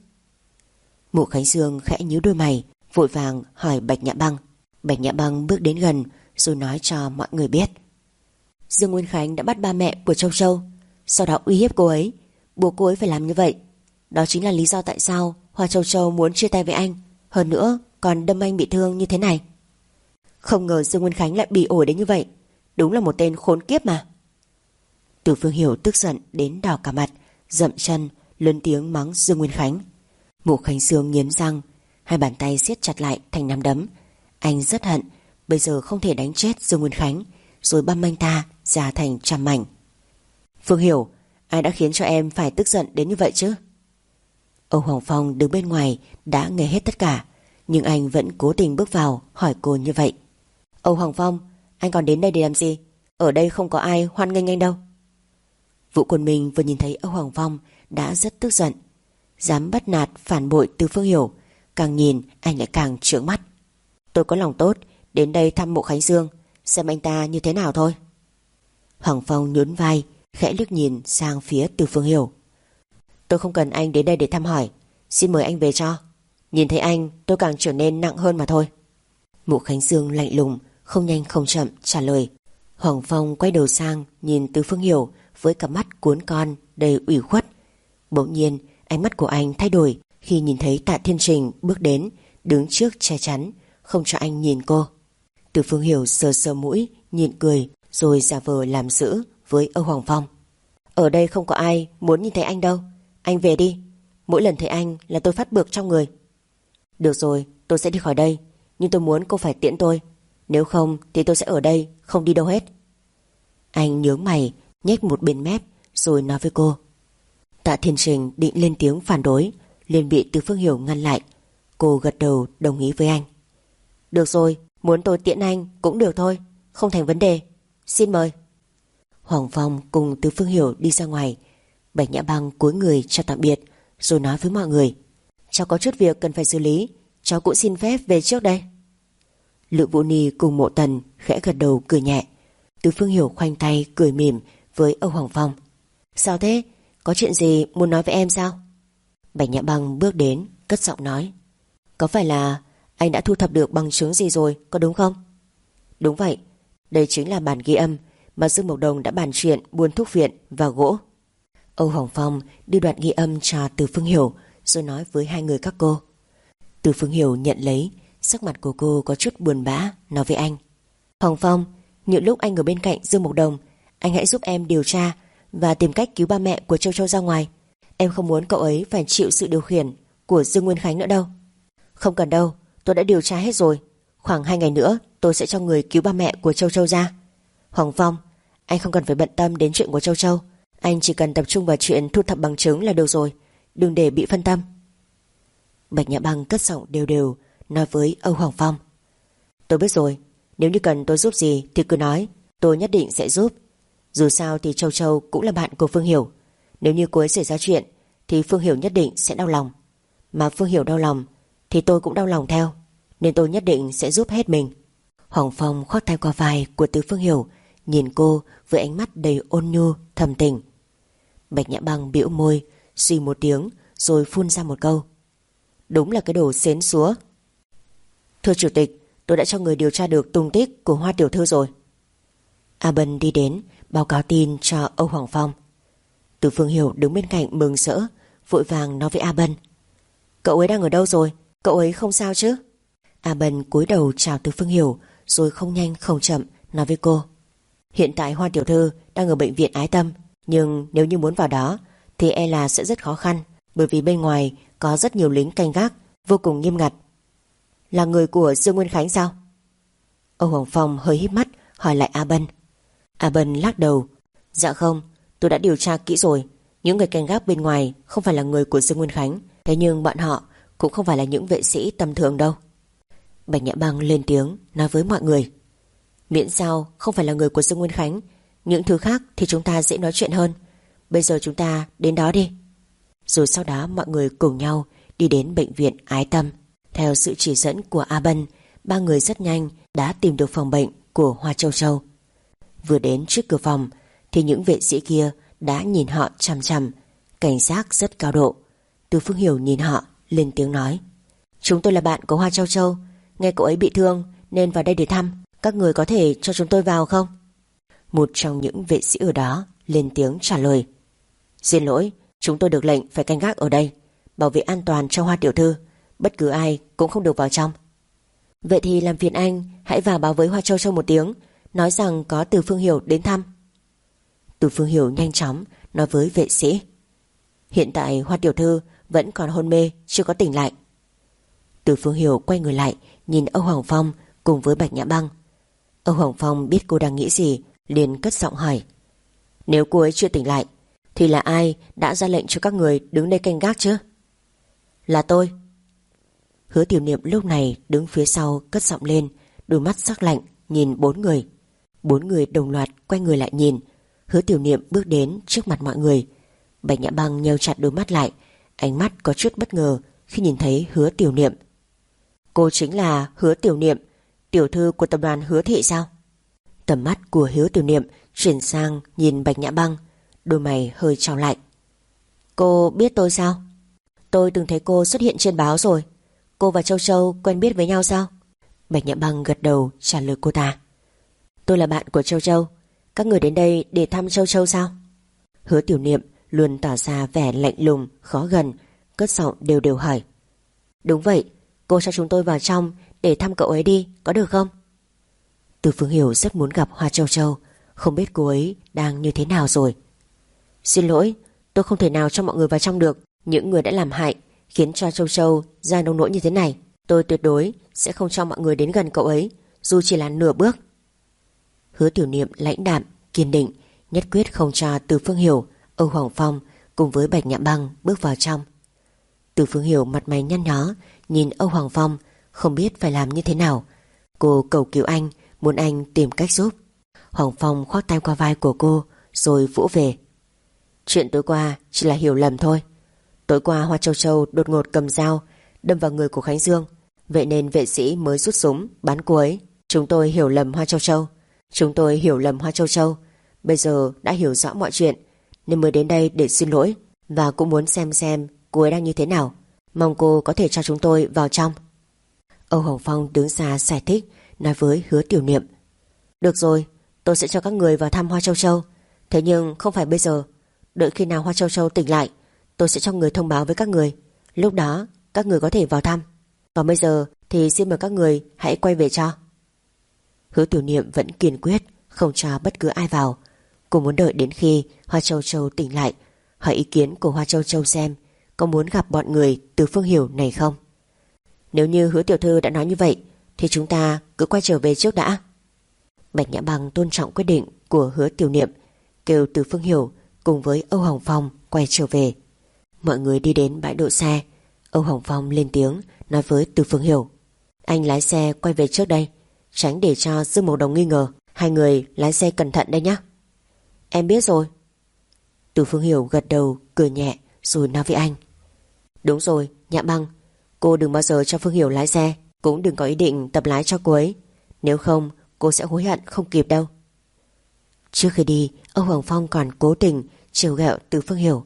Mộ Khánh Dương khẽ nhíu đôi mày, vội vàng hỏi Bạch Nhã Băng. Bạch Nhã Băng bước đến gần rồi nói cho mọi người biết. Dương Nguyên Khánh đã bắt ba mẹ của Châu Châu, sau đó uy hiếp cô ấy, buộc cô ấy phải làm như vậy. Đó chính là lý do tại sao Hoa Châu Châu muốn chia tay với anh, hơn nữa còn đâm anh bị thương như thế này. Không ngờ Dương Nguyên Khánh lại bị ổi đến như vậy. Đúng là một tên khốn kiếp mà. Từ Phương Hiểu tức giận đến đỏ cả mặt, dậm chân lớn tiếng mắng Dương Nguyên Khánh. Mộ Khánh Dương nghiến răng, hai bàn tay siết chặt lại thành nắm đấm. Anh rất hận bây giờ không thể đánh chết Dương Nguyên Khánh rồi băm anh ta ra thành trăm mảnh. Phương Hiểu, ai đã khiến cho em phải tức giận đến như vậy chứ? Âu Hoàng Phong đứng bên ngoài đã nghe hết tất cả, nhưng anh vẫn cố tình bước vào hỏi cô như vậy. Âu Hoàng Phong, anh còn đến đây để làm gì? Ở đây không có ai hoan nghênh anh đâu. Vũ Quân Minh vừa nhìn thấy Âu Hoàng Phong đã rất tức giận. Dám bắt nạt phản bội Từ Phương Hiểu, càng nhìn anh lại càng trướng mắt. Tôi có lòng tốt đến đây thăm Mộ Khánh Dương, xem anh ta như thế nào thôi. Hoàng Phong nhún vai, khẽ liếc nhìn sang phía Từ Phương Hiểu. Tôi không cần anh đến đây để thăm hỏi, xin mời anh về cho. Nhìn thấy anh tôi càng trở nên nặng hơn mà thôi. Mộ Khánh Dương lạnh lùng, không nhanh không chậm trả lời. Hoàng Phong quay đầu sang nhìn Từ Phương Hiểu với cặp mắt cuốn con đầy ủy khuất. Bỗng nhiên ánh mắt của anh thay đổi khi nhìn thấy Tạ Thiên Trình bước đến, đứng trước che chắn, không cho anh nhìn cô. Từ Phương Hiểu sờ sờ mũi, nhịn cười, rồi giả vờ làm dữ với Âu Hoàng Phong. Ở đây không có ai muốn nhìn thấy anh đâu, anh về đi. Mỗi lần thấy anh là tôi phát bực trong người. Được rồi, tôi sẽ đi khỏi đây, nhưng tôi muốn cô phải tiễn tôi. Nếu không thì tôi sẽ ở đây, không đi đâu hết. Anh nhướng mày, nhếch một bên mép, rồi nói với cô. Tạ Thiên Trình định lên tiếng phản đối, liền bị Từ Phương Hiểu ngăn lại. Cô gật đầu đồng ý với anh. Được rồi, muốn tôi tiễn anh cũng được thôi, không thành vấn đề. Xin mời. Hoàng Phong cùng Từ Phương Hiểu đi ra ngoài. Bạch Nhã Băng cúi người chào tạm biệt, rồi nói với mọi người. Cháu có chút việc cần phải xử lý, cháu cũng xin phép về trước đây. Lự Vũ Ni cùng Mộ Tần khẽ gật đầu cười nhẹ. Từ Phương Hiểu khoanh tay cười mỉm với Âu Hoàng Phong. Sao thế? Có chuyện gì muốn nói với em sao? Bạch Nhã Băng bước đến, cất giọng nói. Có phải là anh đã thu thập được bằng chứng gì rồi, có đúng không? Đúng vậy, đây chính là bản ghi âm mà Dương Mộc Đồng đã bàn chuyện buôn thuốc viện và gỗ. Âu Hoàng Phong đưa đoạn ghi âm cho Từ Phương Hiểu, rồi nói với hai người các cô. Từ Phương Hiểu nhận lấy, sắc mặt của cô có chút buồn bã, nói với anh. Hoàng Phong, những lúc anh ở bên cạnh Dương Mộc Đồng, anh hãy giúp em điều tra và tìm cách cứu ba mẹ của Châu Châu ra ngoài. Em không muốn cậu ấy phải chịu sự điều khiển của Dương Nguyên Khánh nữa đâu. Không cần đâu, tôi đã điều tra hết rồi. Khoảng hai ngày nữa tôi sẽ cho người cứu ba mẹ của Châu Châu ra. Hoàng Phong, anh không cần phải bận tâm đến chuyện của Châu Châu. Anh chỉ cần tập trung vào chuyện thu thập bằng chứng là được rồi. Đừng để bị phân tâm. Bạch Nhã Băng cất giọng đều đều nói với Âu Hoàng Phong. Tôi biết rồi, nếu như cần tôi giúp gì thì cứ nói, tôi nhất định sẽ giúp. Dù sao thì Châu Châu cũng là bạn của Phương Hiểu. Nếu như cô ấy xảy ra chuyện thì Phương Hiểu nhất định sẽ đau lòng. Mà Phương Hiểu đau lòng thì tôi cũng đau lòng theo. Nên tôi nhất định sẽ giúp hết mình. Hoàng Phong khoác tay qua vai của Từ Phương Hiểu, nhìn cô với ánh mắt đầy ôn nhu thầm tình. Bạch Nhã Băng bĩu môi, suy một tiếng rồi phun ra một câu. Đúng là cái đồ xến xúa. Thưa chủ tịch, tôi đã cho người điều tra được tung tích của Hoa tiểu thư rồi. A Bân đi đến báo cáo tin cho Âu Hoàng Phong. Từ Phương Hiểu đứng bên cạnh mừng rỡ, vội vàng nói với A Bân. Cậu ấy đang ở đâu rồi? Cậu ấy không sao chứ? A Bân cúi đầu chào Từ Phương Hiểu, rồi không nhanh không chậm nói với cô. Hiện tại Hoa tiểu thư đang ở bệnh viện Ái Tâm, nhưng nếu như muốn vào đó thì e là sẽ rất khó khăn, bởi vì bên ngoài có rất nhiều lính canh gác vô cùng nghiêm ngặt. Là người của Dương Nguyên Khánh sao? Âu Hoàng Phong hơi híp mắt hỏi lại A Bân. A Bân lắc đầu. Dạ không, tôi đã điều tra kỹ rồi. Những người canh gác bên ngoài không phải là người của Dương Nguyên Khánh, thế nhưng bọn họ cũng không phải là những vệ sĩ tầm thường đâu. Bạch Nhã Băng lên tiếng nói với mọi người. Miễn sao không phải là người của Dương Nguyên Khánh, những thứ khác thì chúng ta dễ nói chuyện hơn. Bây giờ chúng ta đến đó đi. Rồi sau đó mọi người cùng nhau đi đến bệnh viện Ái Tâm. Theo sự chỉ dẫn của A Bân, ba người rất nhanh đã tìm được phòng bệnh của Hoa Châu Châu. Vừa đến trước cửa phòng thì những vệ sĩ kia đã nhìn họ chằm chằm, cảnh giác rất cao độ. Từ Phương Hiểu nhìn họ lên tiếng nói. Chúng tôi là bạn của Hoa Châu Châu, nghe cậu ấy bị thương nên vào đây để thăm. Các người có thể cho chúng tôi vào không? Một trong những vệ sĩ ở đó lên tiếng trả lời. Xin lỗi, chúng tôi được lệnh phải canh gác ở đây, bảo vệ an toàn cho Hoa tiểu thư. Bất cứ ai cũng không được vào trong. Vậy thì làm phiền anh hãy vào báo với Hoa Châu Châu một tiếng, nói rằng có Từ Phương Hiểu đến thăm. Từ Phương Hiểu nhanh chóng nói với vệ sĩ. Hiện tại Hoa tiểu thư vẫn còn hôn mê, chưa có tỉnh lại. Từ Phương Hiểu quay người lại nhìn Âu Hoàng Phong cùng với Bạch Nhã Băng. Âu Hoàng Phong biết cô đang nghĩ gì, liền cất giọng hỏi. Nếu cô ấy chưa tỉnh lại thì là ai đã ra lệnh cho các người đứng đây canh gác chứ? Là tôi. Hứa Tiểu Niệm lúc này đứng phía sau cất giọng lên, đôi mắt sắc lạnh nhìn bốn người. Bốn người đồng loạt quay người lại nhìn. Hứa Tiểu Niệm bước đến trước mặt mọi người. Bạch Nhã Băng nheo chặt đôi mắt lại, ánh mắt có chút bất ngờ khi nhìn thấy Hứa Tiểu Niệm. Cô chính là Hứa Tiểu Niệm, tiểu thư của tập đoàn Hứa thị sao? Tầm mắt của Hứa Tiểu Niệm chuyển sang nhìn Bạch Nhã Băng, đôi mày hơi trao lại. Cô biết tôi sao? Tôi từng thấy cô xuất hiện trên báo rồi. Cô và Châu Châu quen biết với nhau sao? Bạch Nhã Băng gật đầu trả lời cô ta. Tôi là bạn của Châu Châu. Các người đến đây để thăm Châu Châu sao? Hứa Tiểu Niệm luôn tỏ ra vẻ lạnh lùng, khó gần, cất giọng đều đều hỏi. Đúng vậy, cô cho chúng tôi vào trong để thăm cậu ấy đi, có được không? Từ Phương Hiểu rất muốn gặp Hoa Châu Châu, không biết cô ấy đang như thế nào rồi. Xin lỗi, tôi không thể nào cho mọi người vào trong được. Những người đã làm hại khiến cho Châu Châu ra nông nỗi như thế này, tôi tuyệt đối sẽ không cho mọi người đến gần cậu ấy, dù chỉ là nửa bước. Hứa Tiểu Niệm lãnh đạm, kiên định, nhất quyết không cho Từ Phương Hiểu, Âu Hoàng Phong cùng với Bạch Nhã Băng bước vào trong. Từ Phương Hiểu mặt mày nhăn nhó nhìn Âu Hoàng Phong, không biết phải làm như thế nào. Cô cầu cứu anh, muốn anh tìm cách giúp. Hoàng Phong khoác tay qua vai của cô rồi vỗ về. Chuyện tối qua chỉ là hiểu lầm thôi. Tối qua Hoa Châu Châu đột ngột cầm dao đâm vào người của Khánh Dương, vậy nên vệ sĩ mới rút súng bắn cô ấy. Chúng tôi hiểu lầm Hoa Châu Châu. Chúng tôi hiểu lầm Hoa Châu Châu. Bây giờ đã hiểu rõ mọi chuyện nên mới đến đây để xin lỗi, và cũng muốn xem xem cô ấy đang như thế nào. Mong cô có thể cho chúng tôi vào trong. Âu Hoàng Phong đứng xa giải thích, nói với Hứa Tiểu Niệm. Được rồi, tôi sẽ cho các người vào thăm Hoa Châu Châu. Thế nhưng không phải bây giờ. Đợi khi nào Hoa Châu Châu tỉnh lại, tôi sẽ cho người thông báo với các người. Lúc đó các người có thể vào thăm. Còn bây giờ thì xin mời các người hãy quay về cho. Hứa Tiểu Niệm vẫn kiên quyết không cho bất cứ ai vào. Cô muốn đợi đến khi Hoa Châu Châu tỉnh lại, hỏi ý kiến của Hoa Châu Châu xem có muốn gặp bọn người từ Phương Hiểu này không. Nếu như Hứa tiểu thư đã nói như vậy thì chúng ta cứ quay trở về trước đã. Bạch Nhã Băng tôn trọng quyết định của Hứa Tiểu Niệm, kêu Từ Phương Hiểu cùng với Âu Hồng Phong quay trở về. Mọi người đi đến bãi đỗ xe. Âu Hồng Phong lên tiếng nói với Từ Phương Hiểu: Anh lái xe quay về trước đây, tránh để cho Dương Mộc Đồng nghi ngờ. Hai người lái xe cẩn thận đây nhé. Em biết rồi. Từ Phương Hiểu gật đầu cười nhẹ rồi nói với anh: Đúng rồi Nhã Băng, cô đừng bao giờ cho Phương Hiểu lái xe, cũng đừng có ý định tập lái cho cô ấy, nếu không cô sẽ hối hận không kịp đâu. Trước khi đi, Âu Hồng Phong còn cố tình trêu ghẹo Từ Phương Hiểu.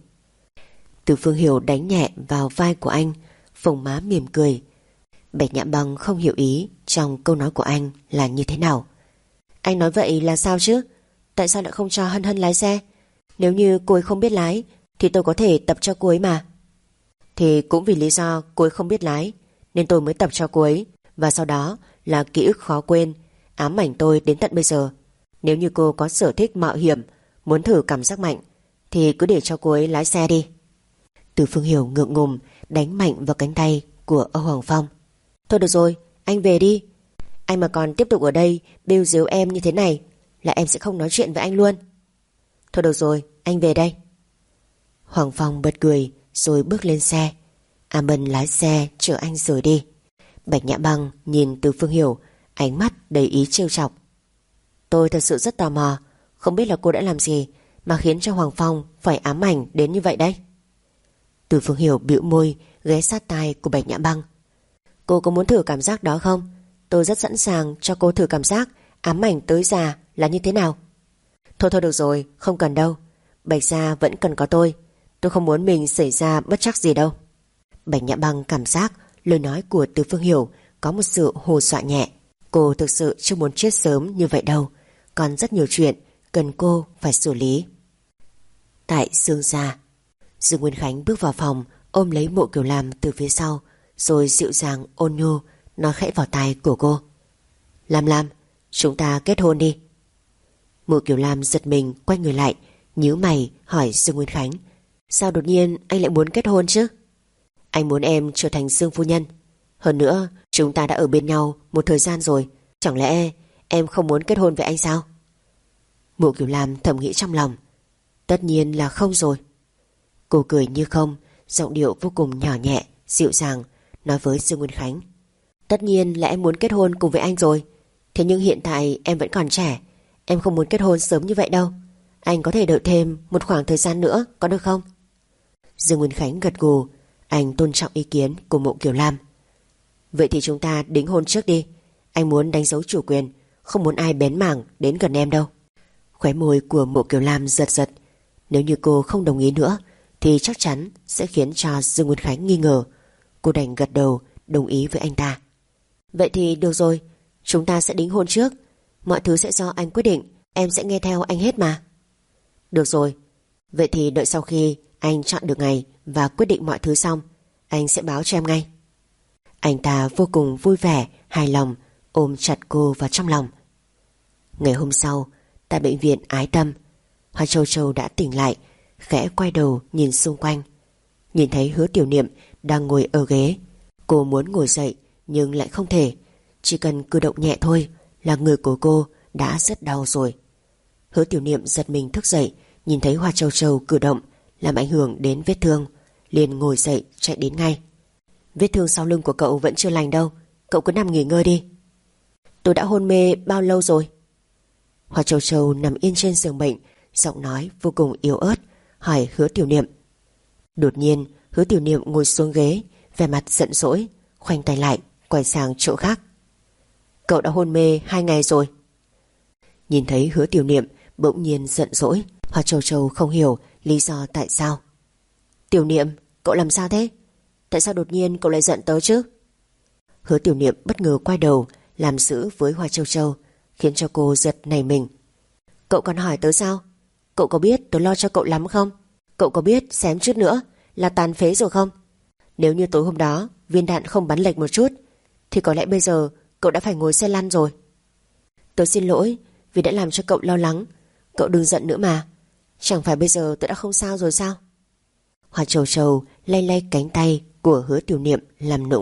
Từ Phương Hiểu đánh nhẹ vào vai của anh, phồng má mỉm cười. Bạch Nhã Băng không hiểu ý trong câu nói của anh là như thế nào. Anh nói vậy là sao chứ? Tại sao lại không cho Hân Hân lái xe? Nếu như cô ấy không biết lái thì tôi có thể tập cho cô ấy mà. Thì cũng vì lý do cô ấy không biết lái nên tôi mới tập cho cô ấy, và sau đó là ký ức khó quên ám ảnh tôi đến tận bây giờ. Nếu như cô có sở thích mạo hiểm, muốn thử cảm giác mạnh thì cứ để cho cô ấy lái xe đi. Từ Phương Hiểu ngượng ngùng đánh mạnh vào cánh tay của Âu Hồng Phong. Thôi được rồi, anh về đi. Anh mà còn tiếp tục ở đây bêu dếu em như thế này là em sẽ không nói chuyện với anh luôn. Thôi được rồi, anh về đây. Hoàng Phong bật cười rồi bước lên xe. A Mân lái xe chở anh rời đi. Bạch Nhã Băng nhìn Từ Phương Hiểu, ánh mắt đầy ý trêu chọc. Tôi thật sự rất tò mò, không biết là cô đã làm gì mà khiến cho Hoàng Phong phải ám ảnh đến như vậy đấy. Từ Phương Hiểu bĩu môi ghé sát tai của Bạch Nhã Băng. Cô có muốn thử cảm giác đó không? Tôi rất sẵn sàng cho cô thử cảm giác ám ảnh tới già là như thế nào. Thôi thôi được rồi, không cần đâu. Bạch gia vẫn cần có tôi. Tôi không muốn mình xảy ra bất trắc gì đâu. Bạch Nhã Băng cảm giác lời nói của Từ Phương Hiểu có một sự hồ dọa nhẹ. Cô thực sự chưa muốn chết sớm như vậy đâu. Còn rất nhiều chuyện cần cô phải xử lý. Tại Dương gia, Dương Nguyên Khánh bước vào phòng, ôm lấy Mộ Kiều Lam từ phía sau, rồi dịu dàng ôn nhu nói khẽ vào tai của cô: Lam Lam, chúng ta kết hôn đi. Mộ Kiều Lam giật mình quay người lại, nhíu mày hỏi Dương Nguyên Khánh: Sao đột nhiên anh lại muốn kết hôn chứ? Anh muốn em trở thành Dương phu nhân. Hơn nữa chúng ta đã ở bên nhau một thời gian rồi, chẳng lẽ em không muốn kết hôn với anh sao? Mộ Kiều Lam thầm nghĩ trong lòng. Tất nhiên là không rồi. Cô cười như không, giọng điệu vô cùng nhỏ nhẹ, dịu dàng nói với Dương Nguyên Khánh: Tất nhiên là em muốn kết hôn cùng với anh rồi. Thế nhưng hiện tại em vẫn còn trẻ, em không muốn kết hôn sớm như vậy đâu. Anh có thể đợi thêm một khoảng thời gian nữa, có được không? Dương Nguyên Khánh gật gù. Anh tôn trọng ý kiến của Mộ Kiều Lam. Vậy thì chúng ta đính hôn trước đi. Anh muốn đánh dấu chủ quyền, không muốn ai bén mảng đến gần em đâu. Khóe môi của Mộ Kiều Lam giật giật. Nếu như cô không đồng ý nữa thì chắc chắn sẽ khiến cho Dương Nguyên Khánh nghi ngờ. Cô đành gật đầu đồng ý với anh ta. Vậy thì được rồi, chúng ta sẽ đính hôn trước. Mọi thứ sẽ do anh quyết định, em sẽ nghe theo anh hết mà. Được rồi, vậy thì đợi sau khi anh chọn được ngày và quyết định mọi thứ xong, anh sẽ báo cho em ngay. Anh ta vô cùng vui vẻ, hài lòng, ôm chặt cô vào trong lòng. Ngày hôm sau, tại bệnh viện Ái Tâm, Hoa Châu Châu đã tỉnh lại, khẽ quay đầu nhìn xung quanh. Nhìn thấy Hứa Tiểu Niệm đang ngồi ở ghế. Cô muốn ngồi dậy nhưng lại không thể. Chỉ cần cử động nhẹ thôi là người của cô đã rất đau rồi. Hứa Tiểu Niệm giật mình thức dậy, nhìn thấy Hoa Châu Châu cử động làm ảnh hưởng đến vết thương, liền ngồi dậy chạy đến ngay. Vết thương sau lưng của cậu vẫn chưa lành đâu, cậu cứ nằm nghỉ ngơi đi. Tôi đã hôn mê bao lâu rồi? Hoa Châu Châu nằm yên trên giường bệnh, giọng nói vô cùng yếu ớt hỏi Hứa Tiểu Niệm. Đột nhiên Hứa Tiểu Niệm ngồi xuống ghế, vẻ mặt giận dỗi, khoanh tay lại quay sang chỗ khác. Cậu đã hôn mê hai ngày rồi. Nhìn thấy Hứa Tiểu Niệm bỗng nhiên giận dỗi, Hoa Châu Châu không hiểu lý do tại sao. Tiểu Niệm, cậu làm sao thế? Tại sao đột nhiên cậu lại giận tớ chứ? Hứa Tiểu Niệm bất ngờ quay đầu làm dữ với Hoa Châu Châu, khiến cho cô giật nảy mình. Cậu còn hỏi tớ sao? Cậu có biết tớ lo cho cậu lắm không? Cậu có biết xém chút nữa là tàn phế rồi không? Nếu như tối hôm đó viên đạn không bắn lệch một chút thì có lẽ bây giờ cậu đã phải ngồi xe lăn rồi. Tớ xin lỗi vì đã làm cho cậu lo lắng. Cậu đừng giận nữa mà. Chẳng phải bây giờ tớ đã không sao rồi sao? Hoa Châu Châu lay lay cánh tay của Hứa Tiểu Niệm làm nũng,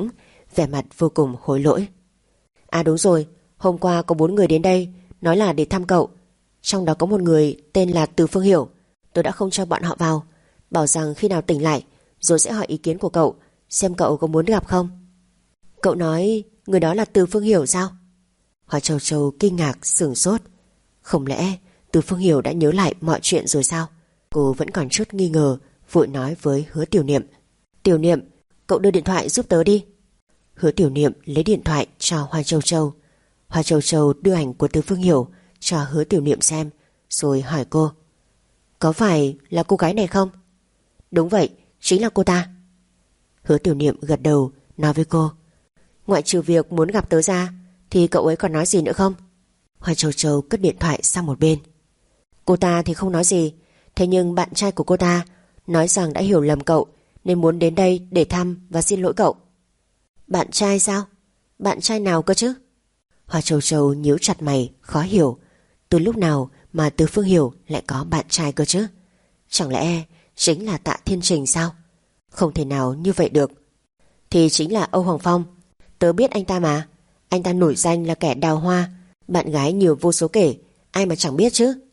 vẻ mặt vô cùng hối lỗi. À đúng rồi, hôm qua có bốn người đến đây nói là để thăm cậu. Trong đó có một người tên là Từ Phương Hiểu. Tôi đã không cho bọn họ vào, bảo rằng khi nào tỉnh lại rồi sẽ hỏi ý kiến của cậu, xem cậu có muốn gặp không. Cậu nói người đó là Từ Phương Hiểu sao? Hoa Châu Châu kinh ngạc sửng sốt. Không lẽ Từ Phương Hiểu đã nhớ lại mọi chuyện rồi sao? Cô vẫn còn chút nghi ngờ, vội nói với Hứa Tiểu Niệm. Tiểu Niệm, cậu đưa điện thoại giúp tớ đi. Hứa Tiểu Niệm lấy điện thoại cho Hoa Châu Châu. Hoa Châu Châu đưa ảnh của Từ Phương Hiểu cho Hứa Tiểu Niệm xem, rồi hỏi cô. Có phải là cô gái này không? Đúng vậy, chính là cô ta. Hứa Tiểu Niệm gật đầu, nói với cô. Ngoại trừ việc muốn gặp tớ ra thì cậu ấy còn nói gì nữa không? Hoa Châu Châu cất điện thoại sang một bên. Cô ta thì không nói gì, thế nhưng bạn trai của cô ta nói rằng đã hiểu lầm cậu nên muốn đến đây để thăm và xin lỗi cậu. Bạn trai sao? Bạn trai nào cơ chứ? Hoa Châu Châu nhíu chặt mày, khó hiểu. Từ lúc nào mà Từ Phương Hiểu lại có bạn trai cơ chứ? Chẳng lẽ chính là Tạ Thiên Trình sao? Không thể nào như vậy được. Thì chính là Âu Hoàng Phong. Tớ biết anh ta mà. Anh ta nổi danh là kẻ đào hoa, bạn gái nhiều vô số kể, ai mà chẳng biết chứ.